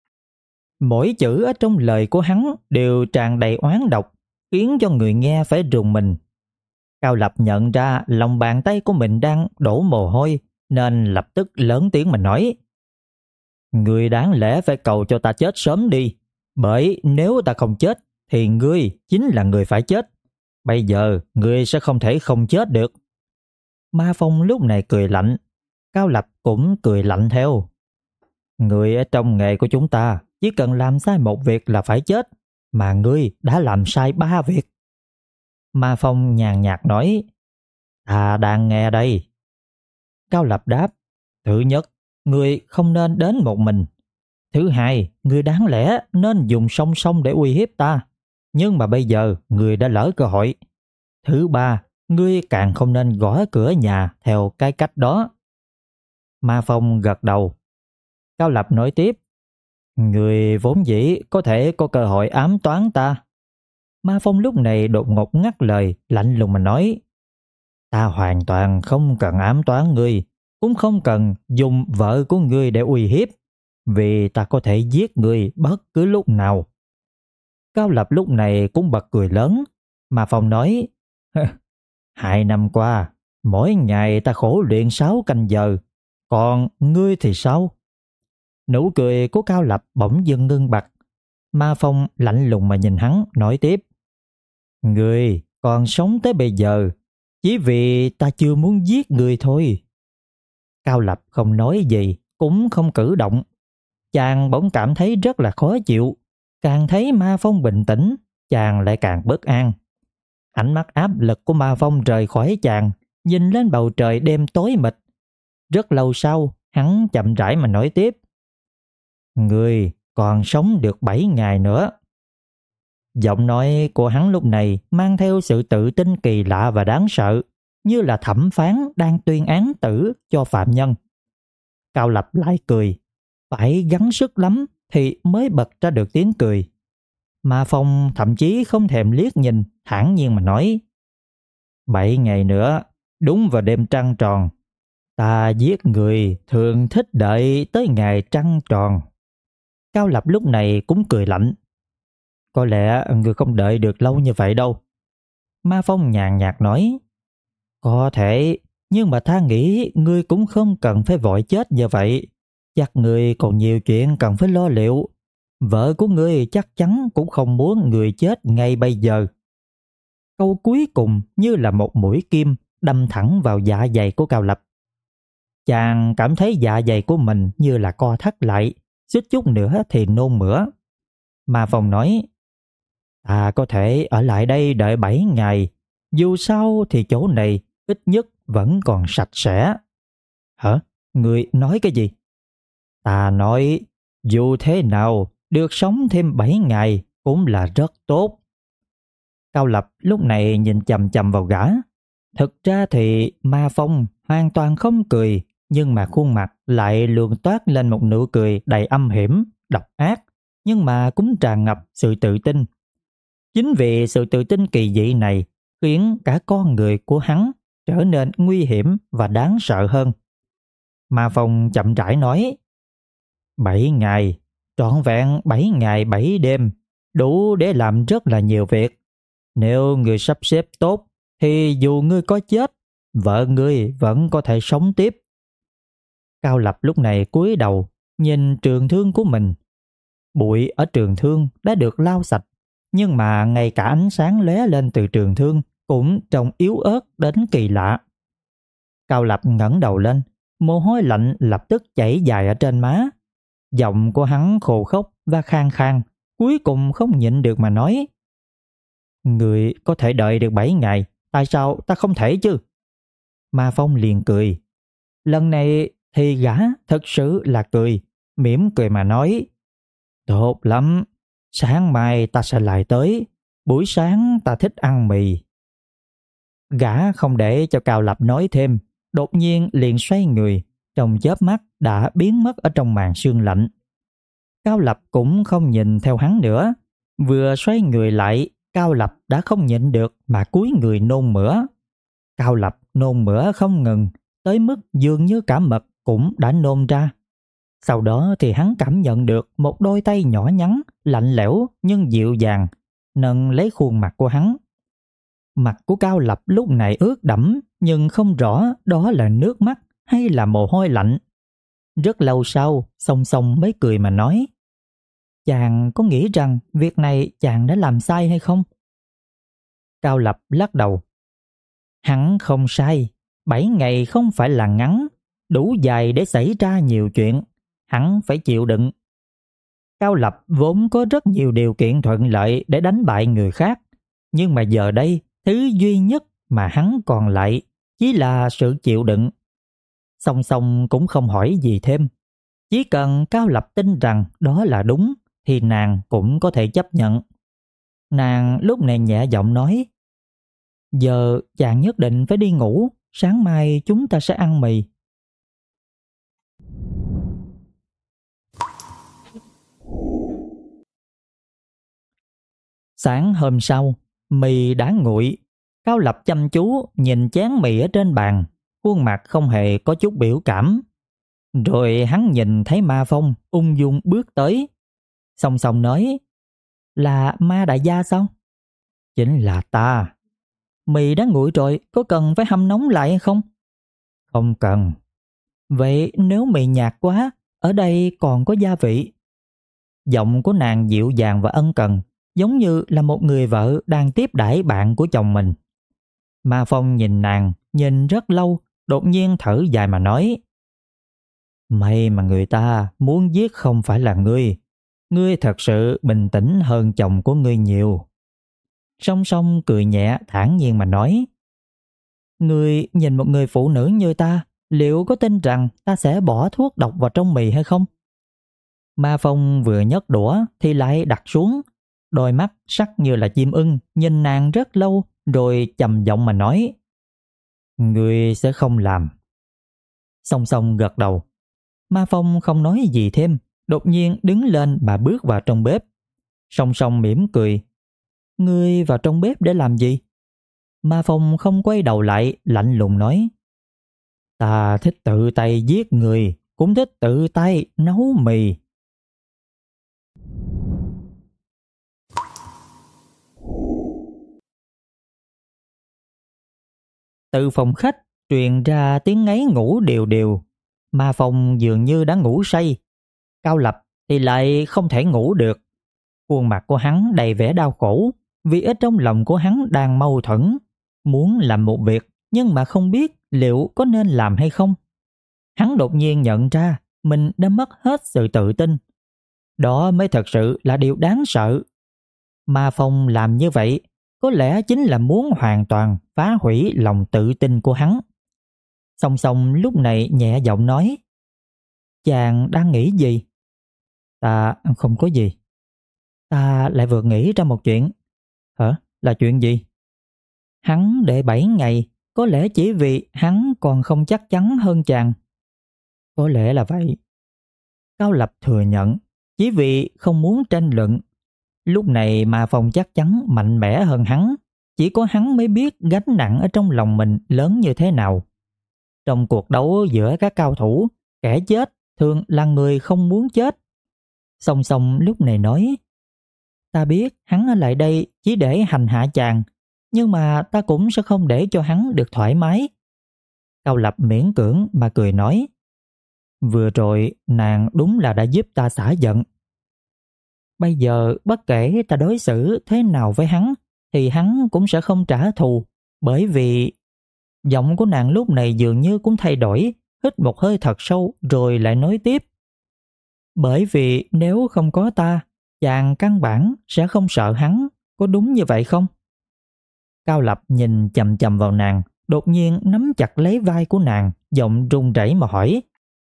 Mỗi chữ ở trong lời của hắn đều tràn đầy oán độc, khiến cho người nghe phải rùng mình. Cao Lập nhận ra lòng bàn tay của mình đang đổ mồ hôi, nên lập tức lớn tiếng mà nói: Ngươi đáng lẽ phải cầu cho ta chết sớm đi, bởi nếu ta không chết thì ngươi chính là người phải chết. Bây giờ ngươi sẽ không thể không chết được. Ma Phong lúc này cười lạnh. Cao Lập cũng cười lạnh theo. Ngươi ở trong nghề của chúng ta chỉ cần làm sai một việc là phải chết, mà ngươi đã làm sai 3 việc. Ma Phong nhàn nhạt nói: Ta đang nghe đây. Cao Lập đáp: Thứ nhất, ngươi không nên đến một mình. Thứ hai, ngươi đáng lẽ nên dùng song song để uy hiếp ta, nhưng mà bây giờ ngươi đã lỡ cơ hội. Thứ ba, ngươi càng không nên gõ cửa nhà theo cái cách đó. Ma Phong gật đầu. Cao Lập nói tiếp: Ngươi vốn dĩ có thể có cơ hội ám toán ta. Ma Phong lúc này đột ngột ngắt lời, lạnh lùng mà nói: Ta hoàn toàn không cần ám toán ngươi, cũng không cần dùng vợ của ngươi để uy hiếp, vì ta có thể giết ngươi bất cứ lúc nào. Cao Lập lúc này cũng bật cười lớn. Ma Phong nói: 2 năm qua, mỗi ngày ta khổ luyện 6 canh giờ, còn ngươi thì sao? Nụ cười của Cao Lập bỗng dưng ngưng bặt. Ma Phong lạnh lùng mà nhìn hắn, nói tiếp: Ngươi còn sống tới bây giờ chỉ vì ta chưa muốn giết ngươi thôi. Cao Lập không nói gì, cũng không cử động. Chàng bỗng cảm thấy rất là khó chịu. Càng thấy Ma Phong bình tĩnh, chàng lại càng bất an. Ánh mắt áp lực của Ma Phong rời khỏi chàng, nhìn lên bầu trời đêm tối mịt. Rất lâu sau, hắn chậm rãi mà nói tiếp: Ngươi còn sống được 7 ngày nữa. Giọng nói của hắn lúc này mang theo sự tự tin kỳ lạ và đáng sợ, như là thẩm phán đang tuyên án tử cho phạm nhân. Cao Lập lại cười, phải gắng sức lắm thì mới bật ra được tiếng cười. Ma Phong thậm chí không thèm liếc nhìn, thản nhiên mà nói: 7 ngày nữa, đúng vào đêm trăng tròn, ta giết người thường thích đợi tới ngày trăng tròn. Cao Lập lúc này cũng cười lạnh: Có lẽ người không đợi được lâu như vậy đâu. Ma Phong nhàn nhạt nói: Có thể, nhưng mà ta nghĩ ngươi cũng không cần phải vội chết như vậy. Chắc ngươi còn nhiều chuyện cần phải lo liệu. Vợ của ngươi chắc chắn cũng không muốn người chết ngay bây giờ. Câu cuối cùng như là một mũi kim đâm thẳng vào dạ dày của Cao Lập. Chàng cảm thấy dạ dày của mình như là co thắt lại, suýt chút nữa thì nôn mửa. Ma Phong nói: Ta có thể ở lại đây đợi 7 ngày, dù sao thì chỗ này ít nhất vẫn còn sạch sẽ. Hả? Ngươi nói cái gì? Ta nói, dù thế nào, được sống thêm 7 ngày cũng là rất tốt. Cao Lập lúc này nhìn chằm chằm vào gã. Thực ra thì Ma Phong hoàn toàn không cười, nhưng mà khuôn mặt lại luôn toát lên một nụ cười đầy âm hiểm, độc ác, nhưng mà cũng tràn ngập sự tự tin. Chính vì sự tự tin kỳ dị này khiến cả con người của hắn trở nên nguy hiểm và đáng sợ hơn. Ma Phong chậm rãi nói: 7 ngày, trọn vẹn 7 ngày 7 đêm, đủ để làm rất là nhiều việc. Nếu ngươi sắp xếp tốt, thì dù ngươi có chết, vợ ngươi vẫn có thể sống tiếp. Cao Lập lúc này cúi đầu, nhìn trường thương của mình. Bụi ở trường thương đã được lau sạch, nhưng mà ngay cả ánh sáng lóe lên từ trường thương cũng trông yếu ớt đến kỳ lạ. Cao Lập ngẩng đầu lên, mồ hôi lạnh lập tức chảy dài ở trên má. Giọng của hắn khô khốc và khang khang, cuối cùng không nhịn được mà nói: Người có thể đợi được 7 ngày, tại sao ta không thể chứ? Ma Phong liền cười. Lần này thì gã thật sự là cười, mỉm cười mà nói: Tốt lắm, sáng mai ta sẽ lại tới, buổi sáng ta thích ăn mì. Gã không để cho Cao Lập nói thêm, đột nhiên liền xoay người, trong chớp mắt đã biến mất ở trong màn sương lạnh. Cao Lập cũng không nhìn theo hắn nữa, vừa xoay người lại, Cao Lập đã không nhịn được mà cúi người nôn mửa. Cao Lập nôn mửa không ngừng, tới mức dường như cả mật cũng đã nôn ra. Sau đó thì hắn cảm nhận được một đôi tay nhỏ nhắn, lạnh lẽo nhưng dịu dàng, nâng lấy khuôn mặt của hắn. Mặt của Cao Lập lúc này ướt đẫm, nhưng không rõ đó là nước mắt hay là mồ hôi lạnh. Rất lâu sau, Song Song mới cười mà nói: Chàng có nghĩ rằng việc này chàng đã làm sai hay không? Cao Lập lắc đầu. Hắn không sai, 7 ngày không phải là ngắn, đủ dài để xảy ra nhiều chuyện, hắn phải chịu đựng. Cao Lập vốn có rất nhiều điều kiện thuận lợi để đánh bại người khác, nhưng mà giờ đây, thứ duy nhất mà hắn còn lại chỉ là sự chịu đựng. Song Song cũng không hỏi gì thêm. Chỉ cần Cao Lập tin rằng đó là đúng, thì nàng cũng có thể chấp nhận. Nàng lúc này nhẹ giọng nói: Giờ chàng nhất định phải đi ngủ, sáng mai chúng ta sẽ ăn mì. Sáng hôm sau, mì đã nguội. Cao Lập chăm chú nhìn chén mì ở trên bàn, khuôn mặt không hề có chút biểu cảm. Rồi hắn nhìn thấy Ma Phong ung dung bước tới. Song Song nói: Là Ma đại gia sao? Chính là ta. Mì đã nguội rồi, có cần phải hâm nóng lại hay không? Không cần. Vậy nếu mì nhạt quá, ở đây còn có gia vị. Giọng của nàng dịu dàng và ân cần, giống như là một người vợ đang tiếp đãi bạn của chồng mình. Ma Phong nhìn nàng, nhìn rất lâu, đột nhiên thở dài mà nói: May mà người ta muốn giết không phải là ngươi. Ngươi thật sự bình tĩnh hơn chồng của ngươi nhiều. Song Song cười nhẹ thản nhiên mà nói: Ngươi nhìn một người phụ nữ như ta, liệu có tin rằng ta sẽ bỏ thuốc độc vào trong mì hay không? Ma Phong vừa nhấc đũa thì lại đặt xuống, đôi mắt sắc như là chim ưng nhìn nàng rất lâu, rồi trầm giọng mà nói: Ngươi sẽ không làm. Song Song gật đầu. Ma Phong không nói gì thêm, đột nhiên đứng lên mà bước vào trong bếp. Song Song mỉm cười: Ngươi vào trong bếp để làm gì? Ma Phong không quay đầu lại, lạnh lùng nói: Ta thích tự tay giết người, cũng thích tự tay nấu mì. Từ phòng khách truyền ra tiếng ngáy ngủ đều đều. Ma Phong dường như đã ngủ say. Cao Lập thì lại không thể ngủ được. Khuôn mặt của hắn đầy vẻ đau khổ, vì ở trong lòng của hắn đang mâu thuẫn, muốn làm một việc nhưng mà không biết liệu có nên làm hay không. Hắn đột nhiên nhận ra mình đã mất hết sự tự tin. Đó mới thật sự là điều đáng sợ. Ma Phong làm như vậy có lẽ chính là muốn hoàn toàn phá hủy lòng tự tin của hắn. Song Song lúc này nhẹ giọng nói: Chàng đang nghĩ gì? Ta không có gì. Ta lại vừa nghĩ ra một chuyện. Hả? Là chuyện gì? Hắn để 7 ngày, có lẽ chỉ vì hắn còn không chắc chắn hơn chàng. Có lẽ là vậy. Cao Lập thừa nhận, chỉ vì không muốn tranh luận. Lúc này Ma Phong chắc chắn mạnh mẽ hơn hắn. Chỉ có hắn mới biết gánh nặng ở trong lòng mình lớn như thế nào. Trong cuộc đấu giữa các cao thủ, kẻ chết thường là người không muốn chết. Song Song lúc này nói: Ta biết hắn ở lại đây chỉ để hành hạ chàng, nhưng mà ta cũng sẽ không để cho hắn được thoải mái. Cao Lập miễn cưỡng mà cười nói: Vừa rồi nàng đúng là đã giúp ta xả giận. Bây giờ bất kể ta đối xử thế nào với hắn thì hắn cũng sẽ không trả thù, bởi vì... Giọng của nàng lúc này dường như cũng thay đổi, hít một hơi thật sâu rồi lại nói tiếp: Bởi vì nếu không có ta, chàng căn bản sẽ không sợ hắn, có đúng như vậy không? Cao Lập nhìn chằm chằm vào nàng, đột nhiên nắm chặt lấy vai của nàng, giọng run rẩy mà hỏi: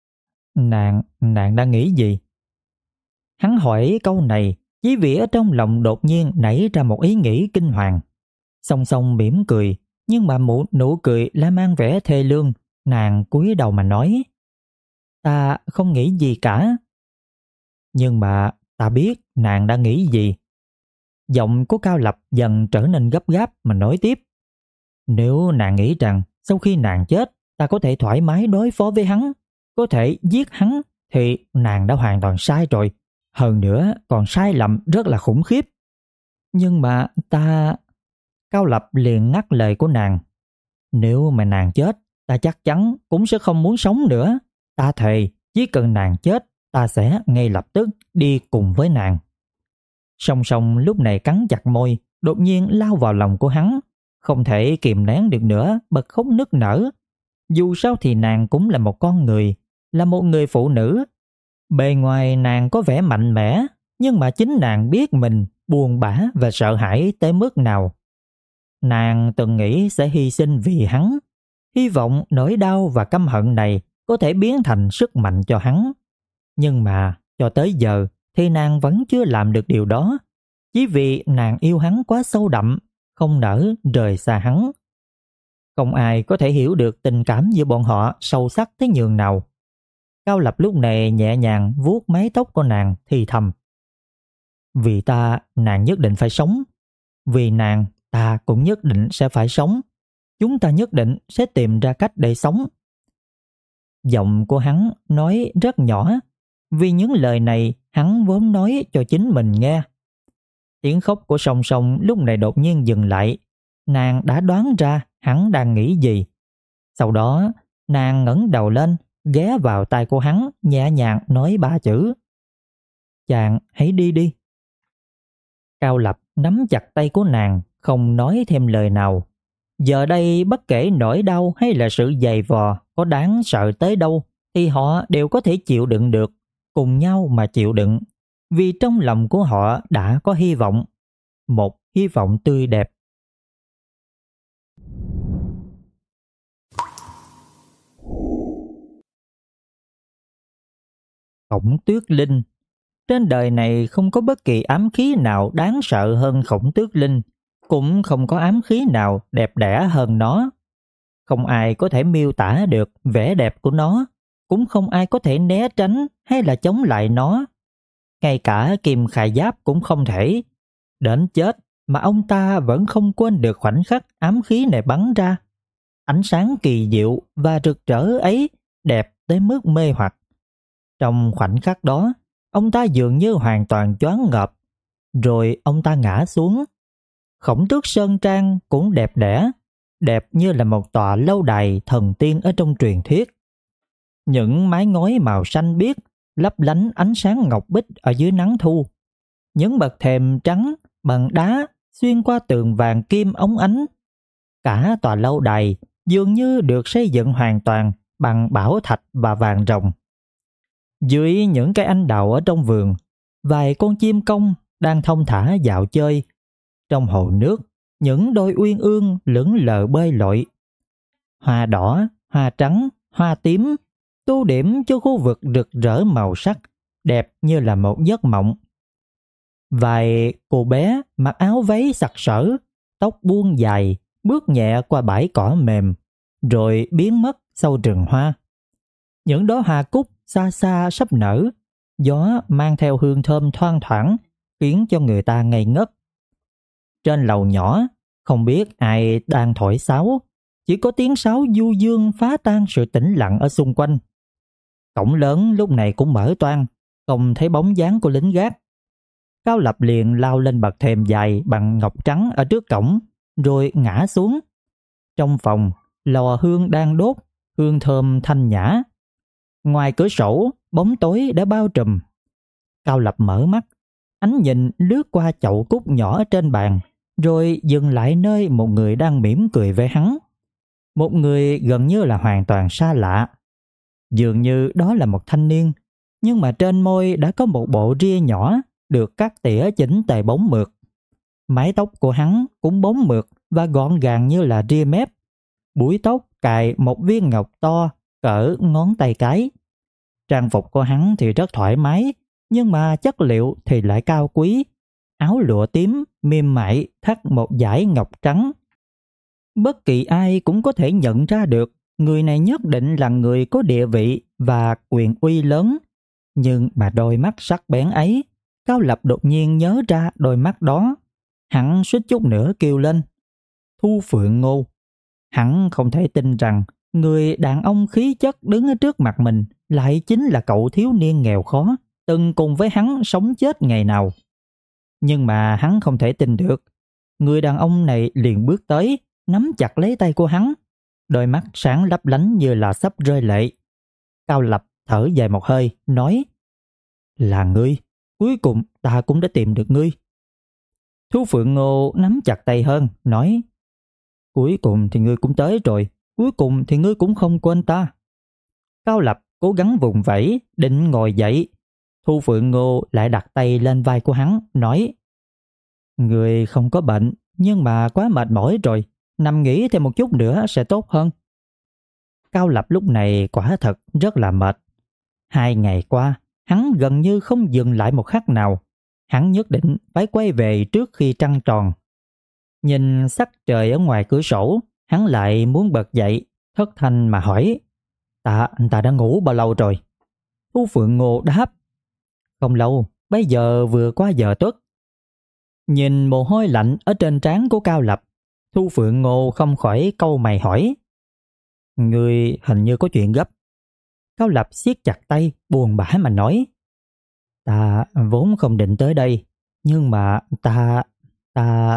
Nàng đang nghĩ gì? Hắn hỏi câu này chỉ vì ở trong lòng đột nhiên nảy ra một ý nghĩ kinh hoàng. Song Song mỉm cười, nhưng mà nụ cười lại mang vẻ thê lương. Nàng cúi đầu mà nói: Ta không nghĩ gì cả. Nhưng mà ta biết nàng đang nghĩ gì. Giọng của Cao Lập dần trở nên gấp gáp mà nói tiếp: Nếu nàng nghĩ rằng sau khi nàng chết ta có thể thoải mái đối phó với hắn, có thể giết hắn, thì nàng đã hoàn toàn sai rồi. Hơn nữa còn sai lầm rất là khủng khiếp. Nhưng mà ta... Cao Lập liền ngắt lời của nàng: Nếu mà nàng chết, ta chắc chắn cũng sẽ không muốn sống nữa. Ta thề chỉ cần nàng chết, ta sẽ ngay lập tức đi cùng với nàng. Song Song lúc này cắn chặt môi, đột nhiên lao vào lòng của hắn, không thể kìm nén được nữa, bật khóc nức nở. Dù sao thì nàng cũng là một con người, là một người phụ nữ. Bề ngoài nàng có vẻ mạnh mẽ, nhưng mà chính nàng biết mình buồn bã và sợ hãi tới mức nào. Nàng từng nghĩ sẽ hy sinh vì hắn, hy vọng nỗi đau và căm hận này có thể biến thành sức mạnh cho hắn. Nhưng mà cho tới giờ thì nàng vẫn chưa làm được điều đó, chỉ vì nàng yêu hắn quá sâu đậm, không nỡ rời xa hắn. Không ai có thể hiểu được tình cảm giữa bọn họ sâu sắc tới nhường nào. Cao Lập lúc này nhẹ nhàng vuốt mái tóc của nàng thì thầm: Vì ta, nàng nhất định phải sống. Vì nàng, ta cũng nhất định sẽ phải sống. Chúng ta nhất định sẽ tìm ra cách để sống. Giọng của hắn nói rất nhỏ, vì những lời này hắn vốn nói cho chính mình nghe. Tiếng khóc của Song Song lúc này đột nhiên dừng lại. Nàng đã đoán ra hắn đang nghĩ gì. Sau đó nàng ngẩng đầu lên, ghé vào tai của hắn, nhẹ nhàng nói 3 chữ: Chàng hãy đi đi. Cao Lập nắm chặt tay của nàng, không nói thêm lời nào. Giờ đây bất kể nỗi đau hay là sự dày vò có đáng sợ tới đâu thì họ đều có thể chịu đựng được, cùng nhau mà chịu đựng, vì trong lòng của họ đã có hy vọng, một hy vọng tươi đẹp. Khổng Tuyết Linh. Trên đời này không có bất kỳ ám khí nào đáng sợ hơn Khổng Tuyết Linh, cũng không có ám khí nào đẹp đẽ hơn nó. Không ai có thể miêu tả được vẻ đẹp của nó, cũng không ai có thể né tránh hay là chống lại nó. Ngay cả Kim Khải Giáp cũng không thể. Đến chết mà ông ta vẫn không quên được khoảnh khắc ám khí này bắn ra. Ánh sáng kỳ diệu và rực rỡ ấy đẹp tới mức mê hoặc. Trong khoảnh khắc đó, ông ta dường như hoàn toàn choáng ngợp, rồi ông ta ngã xuống. Khổng Tước Sơn Trang cũng đẹp đẽ, đẹp như là một tòa lâu đài thần tiên ở trong truyền thuyết. Những mái ngói màu xanh biếc lấp lánh ánh sáng ngọc bích ở dưới nắng thu. Những bậc thềm trắng bằng đá xuyên qua tường vàng kim óng ánh. Cả tòa lâu đài dường như được xây dựng hoàn toàn bằng bảo thạch và vàng ròng. Dưới những cây anh đào ở trong vườn, vài con chim công đang thong thả dạo chơi. Trong hồ nước, những đôi uyên ương lững lờ bơi lội. Hoa đỏ, hoa trắng, hoa tím tô điểm cho khu vực rực rỡ màu sắc, đẹp như là một giấc mộng. Vài cô bé mặc áo váy sặc sỡ, tóc buông dài, bước nhẹ qua bãi cỏ mềm, rồi biến mất sau rừng hoa. Những đóa hoa cúc xa xa sắp nở, gió mang theo hương thơm thoang thoảng, khiến cho người ta ngây ngất. Trên lầu nhỏ, không biết ai đang thổi sáo, chỉ có tiếng sáo du dương phá tan sự tĩnh lặng ở xung quanh. Cổng lớn lúc này cũng mở toang, không thấy bóng dáng của lính gác. Cao Lập liền lao lên bậc thềm dài bằng ngọc trắng ở trước cổng, rồi ngã xuống. Trong phòng, lò hương đang đốt, hương thơm thanh nhã. Ngoài cửa sổ, bóng tối đã bao trùm. Cao Lập mở mắt, ánh nhìn lướt qua chậu cúc nhỏ trên bàn, rồi dừng lại nơi một người đang mỉm cười với hắn. Một người gần như là hoàn toàn xa lạ. Dường như đó là một thanh niên, nhưng mà trên môi đã có một bộ ria nhỏ được cắt tỉa chỉnh tề bóng mượt. Mái tóc của hắn cũng bóng mượt và gọn gàng như là ria mép. Búi tóc cài một viên ngọc to cỡ ngón tay cái. Trang phục của hắn thì rất thoải mái, nhưng mà chất liệu thì lại cao quý. Áo lụa tím mềm mại thắt một dải ngọc trắng. Bất kỳ ai cũng có thể nhận ra được người này nhất định là người có địa vị và quyền uy lớn. Nhưng mà đôi mắt sắc bén ấy, Cao Lập đột nhiên nhớ ra đôi mắt đó. Hắn suýt chút nữa kêu lên: Thu Phượng Ngô. Hắn không thể tin rằng người đàn ông khí chất đứng ở trước mặt mình lại chính là cậu thiếu niên nghèo khó từng cùng với hắn sống chết ngày nào. Nhưng mà hắn không thể tin được. Người đàn ông này liền bước tới, nắm chặt lấy tay của hắn, đôi mắt sáng lấp lánh như là sắp rơi lệ. Cao Lập thở dài một hơi, nói: Là ngươi, cuối cùng ta cũng đã tìm được ngươi. Thu Phượng Ngô nắm chặt tay hơn, nói: Cuối cùng thì ngươi cũng tới rồi, cuối cùng thì ngươi cũng không quên ta. Cao Lập cố gắng vùng vẫy, định ngồi dậy. Thu Phượng Ngô lại đặt tay lên vai của hắn, nói: Ngươi không có bệnh, nhưng mà quá mệt mỏi rồi, nằm nghỉ thêm một chút nữa sẽ tốt hơn. Cao Lập lúc này quả thật rất là mệt. 2 ngày qua, hắn gần như không dừng lại một khắc nào. Hắn nhất định phải quay về trước khi trăng tròn. Nhìn sắc trời ở ngoài cửa sổ, hắn lại muốn bật dậy, thất thanh mà hỏi: Ta đã ngủ bao lâu rồi? Thu Phượng Ngô đáp: Không lâu, bây giờ vừa qua giờ tuất. Nhìn mồ hôi lạnh ở trên trán của Cao Lập, Thu Phượng Ngô không khỏi cau mày hỏi: Ngươi hình như có chuyện gấp. Cao Lập siết chặt tay, buồn bã mà nói: Ta vốn không định tới đây, nhưng mà ta...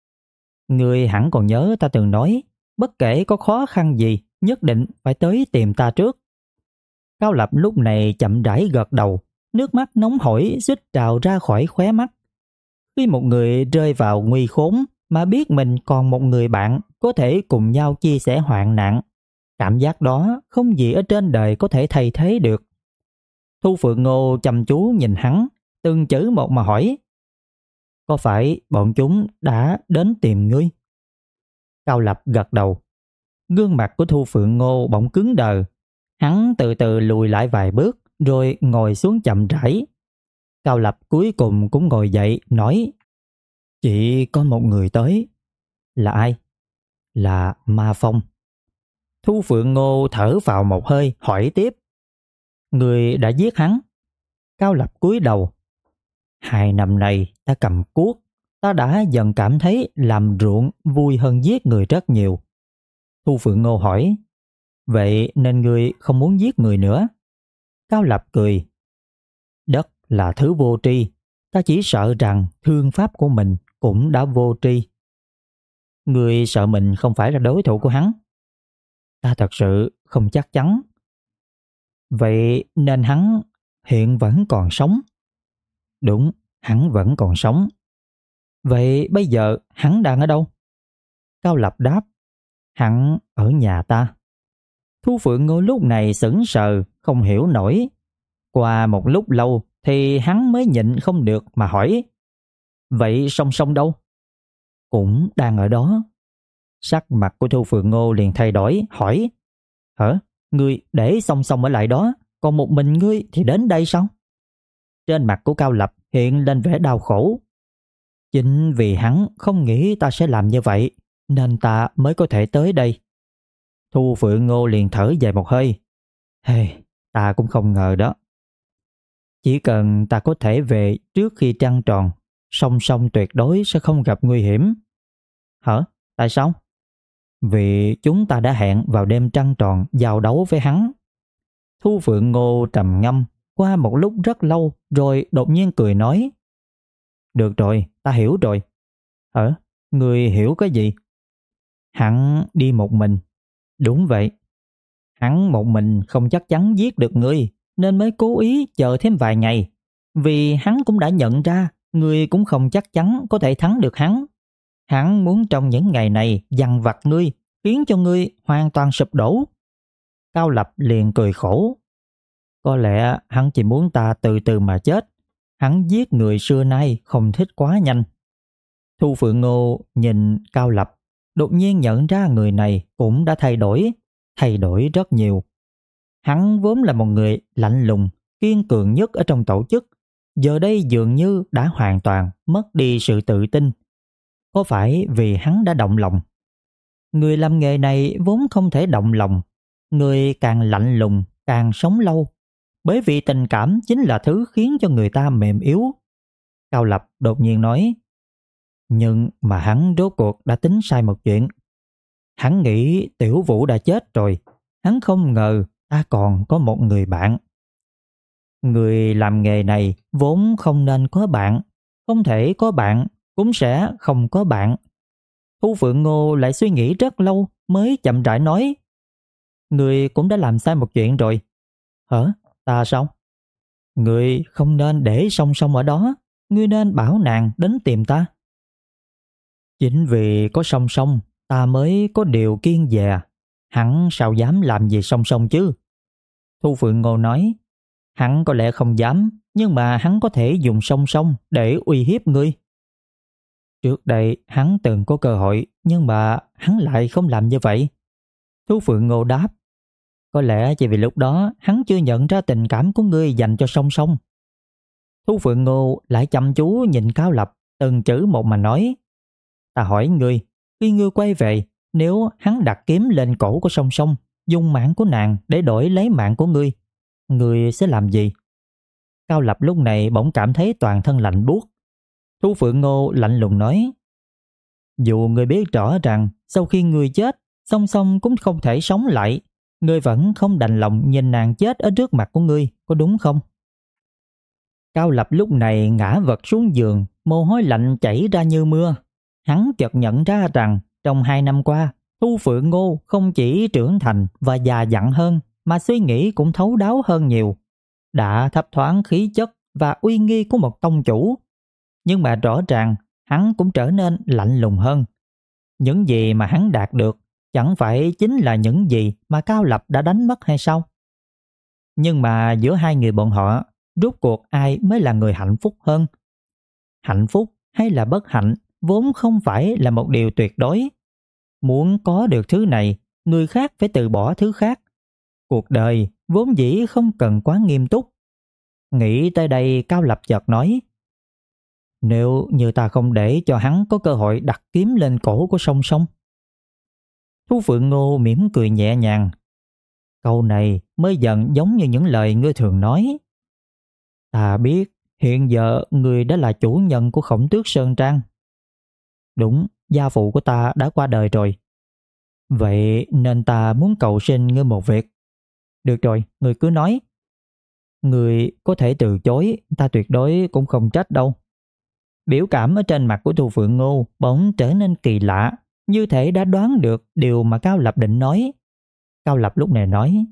Ngươi hẳn còn nhớ ta từng nói, bất kể có khó khăn gì, nhất định phải tới tìm ta trước. Cao Lập lúc này chậm rãi gật đầu, nước mắt nóng hổi suýt trào ra khỏi khóe mắt. Khi một người rơi vào nguy khốn mà biết mình còn một người bạn có thể cùng nhau chia sẻ hoạn nạn, cảm giác đó không gì ở trên đời có thể thay thế được. Thu Phượng Ngô chăm chú nhìn hắn, từng chữ một mà hỏi: Có phải bọn chúng đã đến tìm ngươi? Cao Lập gật đầu. Gương mặt của Thu Phượng Ngô bỗng cứng đờ. Hắn từ từ lùi lại vài bước, rồi ngồi xuống chậm rãi. Cao Lập cuối cùng cũng ngồi dậy, nói: Chỉ có một người tới. Là ai? Là Ma Phong. Thu Phượng Ngô thở vào một hơi, hỏi tiếp: Người đã giết hắn? Cao Lập cúi đầu. 2 năm nay ta cầm cuốc, ta đã dần cảm thấy làm ruộng vui hơn giết người rất nhiều. Thu Phượng Ngô hỏi: Vậy nên ngươi không muốn giết người nữa? Cao Lập cười: Đất là thứ vô tri, ta chỉ sợ rằng thương pháp của mình cũng đã vô tri. Ngươi sợ mình không phải là đối thủ của hắn? Ta thật sự không chắc chắn. Vậy nên hắn hiện vẫn còn sống? Đúng, hắn vẫn còn sống. Vậy bây giờ hắn đang ở đâu? Cao Lập đáp: Hắn ở nhà ta. Thu Phượng Ngô lúc này sững sờ, không hiểu nổi. Qua một lúc lâu thì hắn mới nhịn không được mà hỏi: Vậy Song Song đâu? Cũng đang ở đó. Sắc mặt của Thu Phượng Ngô liền thay đổi, hỏi: Hả? Ngươi để Song Song ở lại đó, còn một mình ngươi thì đến đây sao? Trên mặt của Cao Lập hiện lên vẻ đau khổ. Chính vì hắn không nghĩ ta sẽ làm như vậy, nên ta mới có thể tới đây. Thu Phượng Ngô liền thở dài một hơi. Ta cũng không ngờ đó. Chỉ cần ta có thể về trước khi trăng tròn, Song Song tuyệt đối sẽ không gặp nguy hiểm. Hả? Tại sao? Vì chúng ta đã hẹn vào đêm trăng tròn giao đấu với hắn. Thu Phượng Ngô trầm ngâm, qua một lúc rất lâu rồi đột nhiên cười nói: Được rồi, ta hiểu rồi. Người hiểu cái gì? Hắn đi một mình. Đúng vậy. Hắn một mình không chắc chắn giết được ngươi, nên mới cố ý chờ thêm vài ngày. Vì hắn cũng đã nhận ra ngươi cũng không chắc chắn có thể thắng được hắn. Hắn muốn trong những ngày này dằn vặt ngươi, khiến cho ngươi hoàn toàn sụp đổ. Cao Lập liền cười khổ. Có lẽ hắn chỉ muốn ta từ từ mà chết. Hắn giết người xưa nay không thích quá nhanh. Thu Phượng Ngô nhìn Cao Lập, đột nhiên nhận ra người này cũng đã thay đổi rất nhiều. Hắn vốn là một người lạnh lùng, kiên cường nhất ở trong tổ chức, giờ đây dường như đã hoàn toàn mất đi sự tự tin. Có phải vì hắn đã động lòng? Người làm nghề này vốn không thể động lòng. Người càng lạnh lùng càng sống lâu, bởi vì tình cảm chính là thứ khiến cho người ta mềm yếu. Cao Lập đột nhiên nói: Nhưng mà hắn rốt cuộc đã tính sai một chuyện. Hắn nghĩ Tiểu Vũ đã chết rồi. Hắn không ngờ ta còn có một người bạn. Người làm nghề này vốn không nên có bạn. Không thể có bạn, cũng sẽ không có bạn. Thu Phượng Ngô lại suy nghĩ rất lâu mới chậm rãi nói: Người cũng đã làm sai một chuyện rồi. Ta sao? Người không nên để song song ở đó. Ngươi nên bảo nàng đến tìm ta. Chính vì có song song, ta mới có điều kiêng dè. Hắn sao dám làm gì song song chứ? Thu Phượng Ngô nói: Hắn có lẽ không dám, nhưng mà hắn có thể dùng song song để uy hiếp ngươi. Trước đây hắn từng có cơ hội, nhưng mà hắn lại không làm như vậy. Thu Phượng Ngô đáp: Có lẽ chỉ vì lúc đó hắn chưa nhận ra tình cảm của ngươi dành cho song song. Thu Phượng Ngô lại chăm chú nhìn Cao Lập, từng chữ một mà nói: Ta hỏi ngươi, khi ngươi quay về, nếu hắn đặt kiếm lên cổ của song song, dùng mạng của nàng để đổi lấy mạng của ngươi, ngươi sẽ làm gì? Cao Lập lúc này bỗng cảm thấy toàn thân lạnh buốt. Thu Phượng Ngô lạnh lùng nói: Dù ngươi biết rõ rằng sau khi ngươi chết, song song cũng không thể sống lại, ngươi vẫn không đành lòng nhìn nàng chết ở trước mặt của ngươi, có đúng không? Cao Lập lúc này ngã vật xuống giường, mồ hôi lạnh chảy ra như mưa. Hắn chợt nhận ra rằng trong 2 năm qua, Thu Phượng Ngô không chỉ trưởng thành và già dặn hơn, mà suy nghĩ cũng thấu đáo hơn nhiều, đã thấp thoáng khí chất và uy nghi của một tông chủ. Nhưng mà rõ ràng hắn cũng trở nên lạnh lùng hơn. Những gì mà hắn đạt được chẳng phải chính là những gì mà Cao Lập đã đánh mất hay sao? Nhưng mà giữa hai người bọn họ, rốt cuộc ai mới là người hạnh phúc hơn? Hạnh phúc hay là bất hạnh vốn không phải là một điều tuyệt đối. Muốn có được thứ này, người khác phải từ bỏ thứ khác. Cuộc đời vốn dĩ không cần quá nghiêm túc. Nghĩ tới đây, Cao Lập chợt nói: Nếu như ta không để cho hắn có cơ hội đặt kiếm lên cổ của song song. Thu Phượng Ngô mỉm cười nhẹ nhàng: Câu này mới dần giống như những lời ngươi thường nói. Ta biết hiện giờ ngươi đã là chủ nhân của Khổng Tước Sơn Trang. Đúng, gia phụ của ta đã qua đời rồi. Vậy nên ta muốn cầu xin ngươi một việc. Được rồi, ngươi cứ nói. Ngươi có thể từ chối, ta tuyệt đối cũng không trách đâu. Biểu cảm ở trên mặt của Thu Phượng Ngô bỗng trở nên kỳ lạ, như thể đã đoán được điều mà Cao Lập định nói. Cao Lập lúc này nói: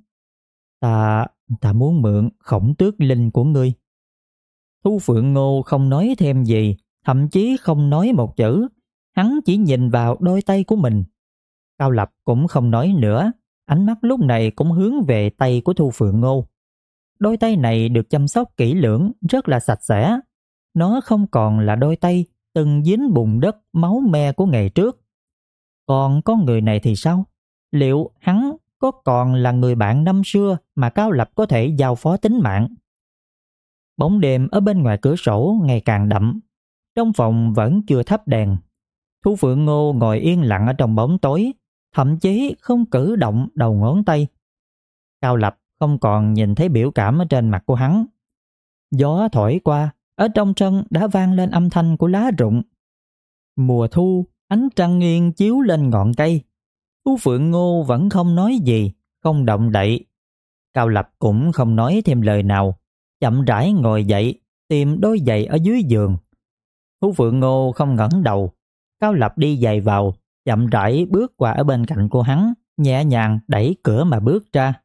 Ta muốn mượn Khổng Tước Linh của ngươi. Thu Phượng Ngô không nói thêm gì, thậm chí không nói một chữ. Hắn chỉ nhìn vào đôi tay của mình. Cao Lập cũng không nói nữa, ánh mắt lúc này cũng hướng về tay của Thu Phượng Ngô. Đôi tay này được chăm sóc kỹ lưỡng, rất là sạch sẽ. Nó không còn là đôi tay từng dính bùn đất máu me của ngày trước. Còn con người này thì sao? Liệu hắn có còn là người bạn năm xưa mà Cao Lập có thể giao phó tính mạng? Bóng đêm ở bên ngoài cửa sổ ngày càng đậm. Trong phòng vẫn chưa thắp đèn. Thu Phượng Ngô ngồi yên lặng ở trong bóng tối, thậm chí không cử động đầu ngón tay. Cao Lập không còn nhìn thấy biểu cảm ở trên mặt của hắn. Gió thổi qua, ở trong sân đã vang lên âm thanh của lá rụng. Mùa thu, ánh trăng nghiêng chiếu lên ngọn cây. Thu Phượng Ngô vẫn không nói gì, không động đậy. Cao Lập cũng không nói thêm lời nào, chậm rãi ngồi dậy, tìm đôi giày ở dưới giường. Thú Phượng Ngô không ngẩng đầu. Cao Lập đi giày vào, chậm rãi bước qua ở bên cạnh của hắn, nhẹ nhàng đẩy cửa mà bước ra.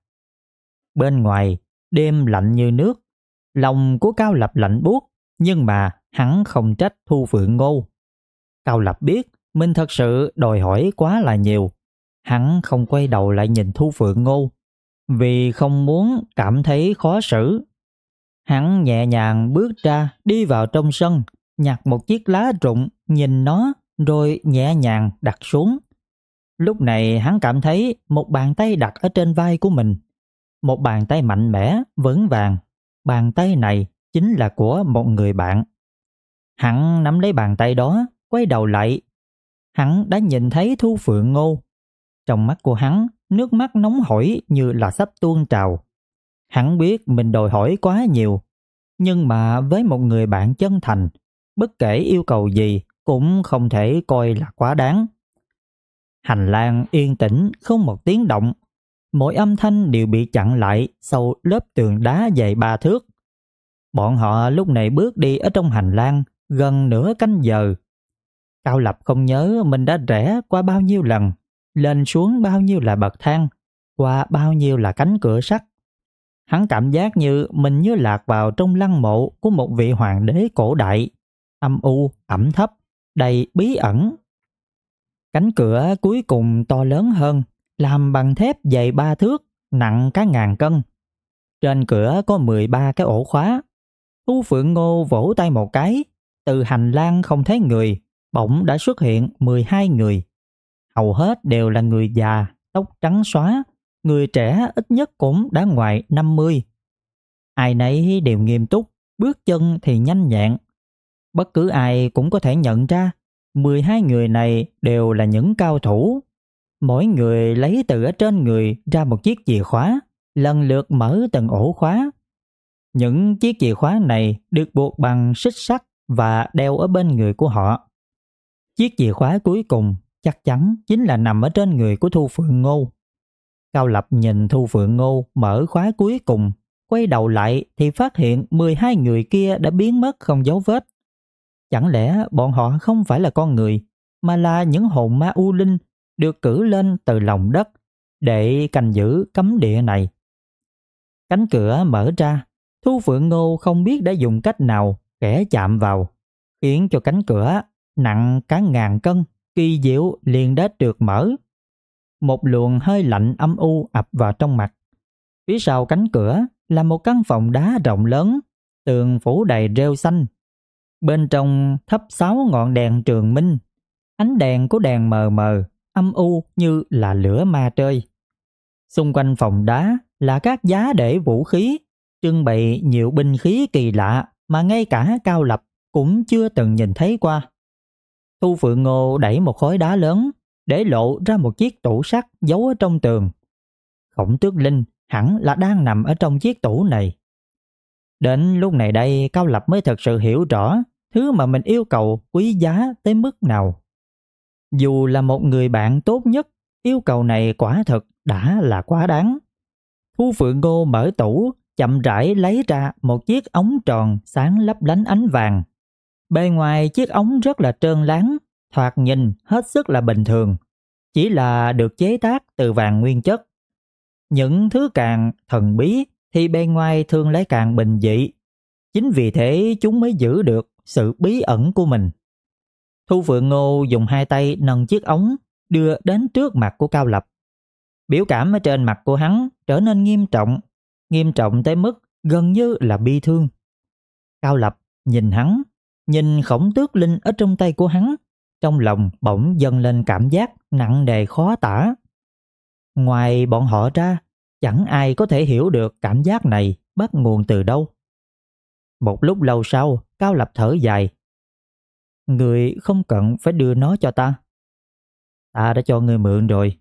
Bên ngoài, đêm lạnh như nước. Lòng của Cao Lập lạnh buốt, nhưng mà hắn không trách Thu Phượng Ngô. Cao Lập biết mình thật sự đòi hỏi quá là nhiều. Hắn không quay đầu lại nhìn Thu Phượng Ngô, vì không muốn cảm thấy khó xử. Hắn nhẹ nhàng bước ra, đi vào trong sân, nhặt một chiếc lá rụng, nhìn nó, rồi nhẹ nhàng đặt xuống. Lúc này hắn cảm thấy một bàn tay đặt ở trên vai của mình. Một bàn tay mạnh mẽ, vững vàng. Bàn tay này chính là của một người bạn. Hắn nắm lấy bàn tay đó, quay đầu lại. Hắn đã nhìn thấy Thu Phượng Ngô. Trong mắt của hắn, nước mắt nóng hổi như là sắp tuôn trào. Hắn biết mình đòi hỏi quá nhiều, nhưng mà với một người bạn chân thành, bất kể yêu cầu gì cũng không thể coi là quá đáng. Hành lang yên tĩnh, không một tiếng động. Mỗi âm thanh đều bị chặn lại sau lớp tường đá dày 3 thước. Bọn họ lúc này bước đi ở trong hành lang gần nửa canh giờ. Cao Lập không nhớ mình đã rẽ qua bao nhiêu lần, lên xuống bao nhiêu là bậc thang, qua bao nhiêu là cánh cửa sắt. Hắn cảm giác như mình như lạc vào trong lăng mộ của một vị hoàng đế cổ đại, âm u, ẩm thấp, đầy bí ẩn. Cánh cửa cuối cùng to lớn hơn, làm bằng thép dày 3 thước, nặng cả ngàn cân. Trên cửa có 13 cái ổ khóa. Thu Phượng Ngô vỗ tay một cái, từ hành lang không thấy người, bỗng đã xuất hiện 12 người. Hầu hết đều là người già, tóc trắng xóa, người trẻ ít nhất cũng đã ngoài 50. Ai nấy đều nghiêm túc, bước chân thì nhanh nhẹn. Bất cứ ai cũng có thể nhận ra 12 người này đều là những cao thủ. Mỗi người lấy từ ở trên người ra một chiếc chìa khóa, lần lượt mở từng ổ khóa. Những chiếc chìa khóa này được buộc bằng xích sắt và đeo ở bên người của họ. Chiếc chìa khóa cuối cùng chắc chắn chính là nằm ở trên người của Thu Phượng Ngô. Cao Lập nhìn Thu Phượng Ngô mở khóa cuối cùng, quay đầu lại thì phát hiện 12 người kia đã biến mất không dấu vết. Chẳng lẽ bọn họ không phải là con người, mà là những hồn ma u linh được cử lên từ lòng đất để canh giữ cấm địa này? Cánh cửa mở ra, Thu Phượng Ngô không biết đã dùng cách nào kẻ chạm vào, khiến cho cánh cửa nặng cả ngàn cân kỳ diệu liền đã được mở. Một luồng hơi lạnh âm u ập vào trong mặt. Phía sau cánh cửa là một căn phòng đá rộng lớn, tường phủ đầy rêu xanh. Bên trong thắp 6 ngọn đèn trường minh. Ánh đèn của đèn mờ mờ, âm u như là lửa ma trời. Xung quanh phòng đá là các giá để vũ khí, trưng bày nhiều binh khí kỳ lạ mà ngay cả Cao Lập cũng chưa từng nhìn thấy qua. Thu Phượng Ngô đẩy một khối đá lớn, để lộ ra một chiếc tủ sắt giấu ở trong tường. Khổng Tước Linh hẳn là đang nằm ở trong chiếc tủ này. Đến lúc này đây, Cao Lập mới thật sự hiểu rõ thứ mà mình yêu cầu quý giá tới mức nào. Dù là một người bạn tốt nhất, yêu cầu này quả thật đã là quá đáng. Thu Phượng Ngô mở tủ, chậm rãi lấy ra một chiếc ống tròn sáng lấp lánh ánh vàng. Bề ngoài chiếc ống rất là trơn láng, thoạt nhìn hết sức là bình thường, chỉ là được chế tác từ vàng nguyên chất. Những thứ càng thần bí thì bề ngoài thường lại càng bình dị. Chính vì thế chúng mới giữ được sự bí ẩn của mình. Thu Phượng Ngô dùng hai tay nâng chiếc ống đưa đến trước mặt của Cao Lập. Biểu cảm ở trên mặt của hắn trở nên nghiêm trọng tới mức gần như là bi thương. Cao Lập nhìn hắn, nhìn Khổng Tước Linh ở trong tay của hắn, trong lòng bỗng dâng lên cảm giác nặng nề khó tả. Ngoài bọn họ ra, chẳng ai có thể hiểu được cảm giác này bắt nguồn từ đâu. Một lúc lâu sau, Cao Lập thở dài. Người không cần phải đưa nó cho ta. Ta đã cho người mượn rồi.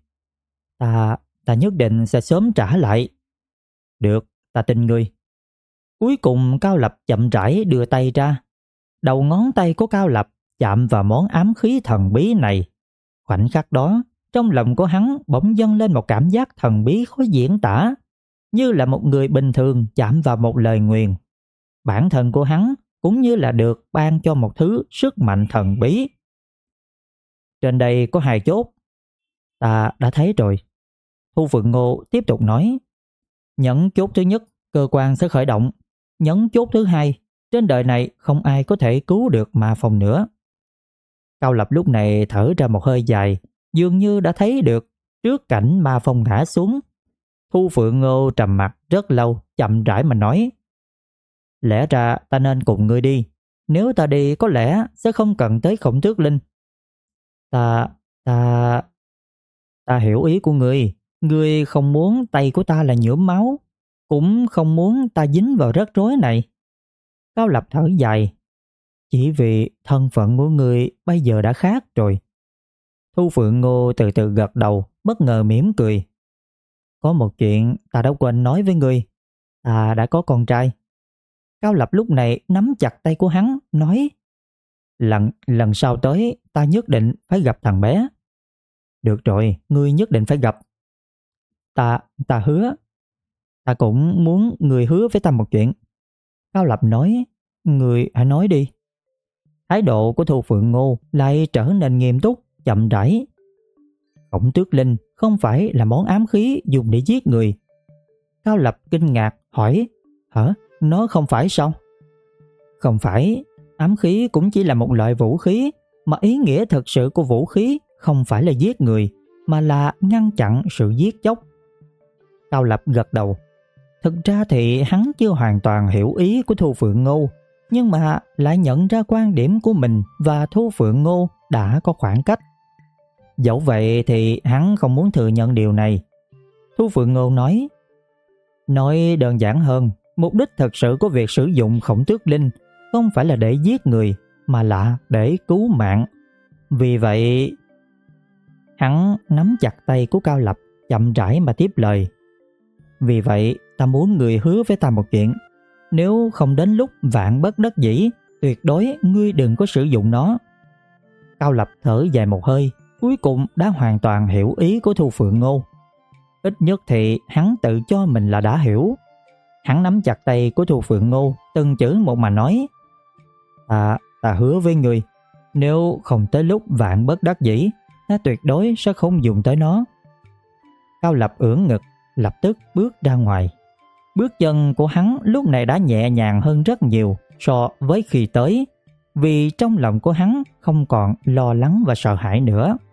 Ta nhất định sẽ sớm trả lại. Được, ta tin ngươi. Cuối cùng Cao Lập chậm rãi đưa tay ra. Đầu ngón tay của Cao Lập chạm vào món ám khí thần bí này. Khoảnh khắc đó, trong lòng của hắn bỗng dâng lên một cảm giác thần bí khó diễn tả, như là một người bình thường chạm vào một lời nguyền. bản thân của hắn cũng như là được ban cho một thứ sức mạnh thần bí. Trên đây có 2 chốt. Ta đã thấy rồi. Thu Phượng Ngô tiếp tục nói. Nhấn chốt thứ nhất, cơ quan sẽ khởi động. Nhấn chốt thứ 2, trên đời này không ai có thể cứu được Ma Phong nữa. Cao Lập lúc này thở ra một hơi dài, dường như đã thấy được trước cảnh Ma Phong ngã xuống. Thu Phượng Ngô trầm mặt rất lâu, chậm rãi mà nói. Lẽ ra ta nên cùng ngươi đi. Nếu ta đi có lẽ sẽ không cần tới Khổng Tước Linh. Ta hiểu ý của ngươi. Ngươi không muốn tay của ta là nhuốm máu, cũng không muốn ta dính vào rắc rối này. Cao Lập thở dài. Chỉ vì thân phận của ngươi bây giờ đã khác rồi. Thu Phượng Ngô từ từ gật đầu, bất ngờ mỉm cười. Có một chuyện ta đã quên nói với ngươi. Ta đã có con trai. Cao Lập lúc này nắm chặt tay của hắn, nói. Lần sau tới ta nhất định phải gặp thằng bé. Được rồi, ngươi nhất định phải gặp. Ta hứa. Ta cũng muốn ngươi hứa với ta một chuyện. Cao Lập nói. Ngươi hãy nói đi. Thái độ của Thu Phượng Ngô lại trở nên nghiêm túc, chậm rãi. Khổng Tước Linh không phải là món ám khí dùng để giết người. Cao Lập kinh ngạc hỏi. Hả? Nó không phải sao? Không phải. Ám khí cũng chỉ là một loại vũ khí, mà ý nghĩa thật sự của vũ khí không phải là giết người, mà là ngăn chặn sự giết chóc. Cao Lập gật đầu. Thực ra thì hắn chưa hoàn toàn hiểu ý của Thu Phượng Ngô, nhưng mà lại nhận ra quan điểm của mình và Thu Phượng Ngô đã có khoảng cách. Dẫu vậy thì hắn không muốn thừa nhận điều này. Thu Phượng Ngô nói. Nói đơn giản hơn, mục đích thật sự của việc sử dụng Khổng Tước Linh không phải là để giết người, mà là để cứu mạng. Vì vậy, hắn nắm chặt tay của Cao Lập, chậm rãi mà tiếp lời. Vì vậy, ta muốn người hứa với ta một chuyện. Nếu không đến lúc vạn bất đắc dĩ, tuyệt đối ngươi đừng có sử dụng nó. Cao Lập thở dài một hơi, cuối cùng đã hoàn toàn hiểu ý của Thu Phượng Ngô. Ít nhất thì hắn tự cho mình là đã hiểu. Hắn nắm chặt tay của Thu Phượng Ngô, từng chữ một mà nói. Ta hứa với ngươi, nếu không tới lúc vạn bất đắc dĩ, ta tuyệt đối sẽ không dùng tới nó. Cao Lập ưỡn ngực, lập tức bước ra ngoài. Bước chân của hắn lúc này đã nhẹ nhàng hơn rất nhiều so với khi tới, vì trong lòng của hắn không còn lo lắng và sợ hãi nữa.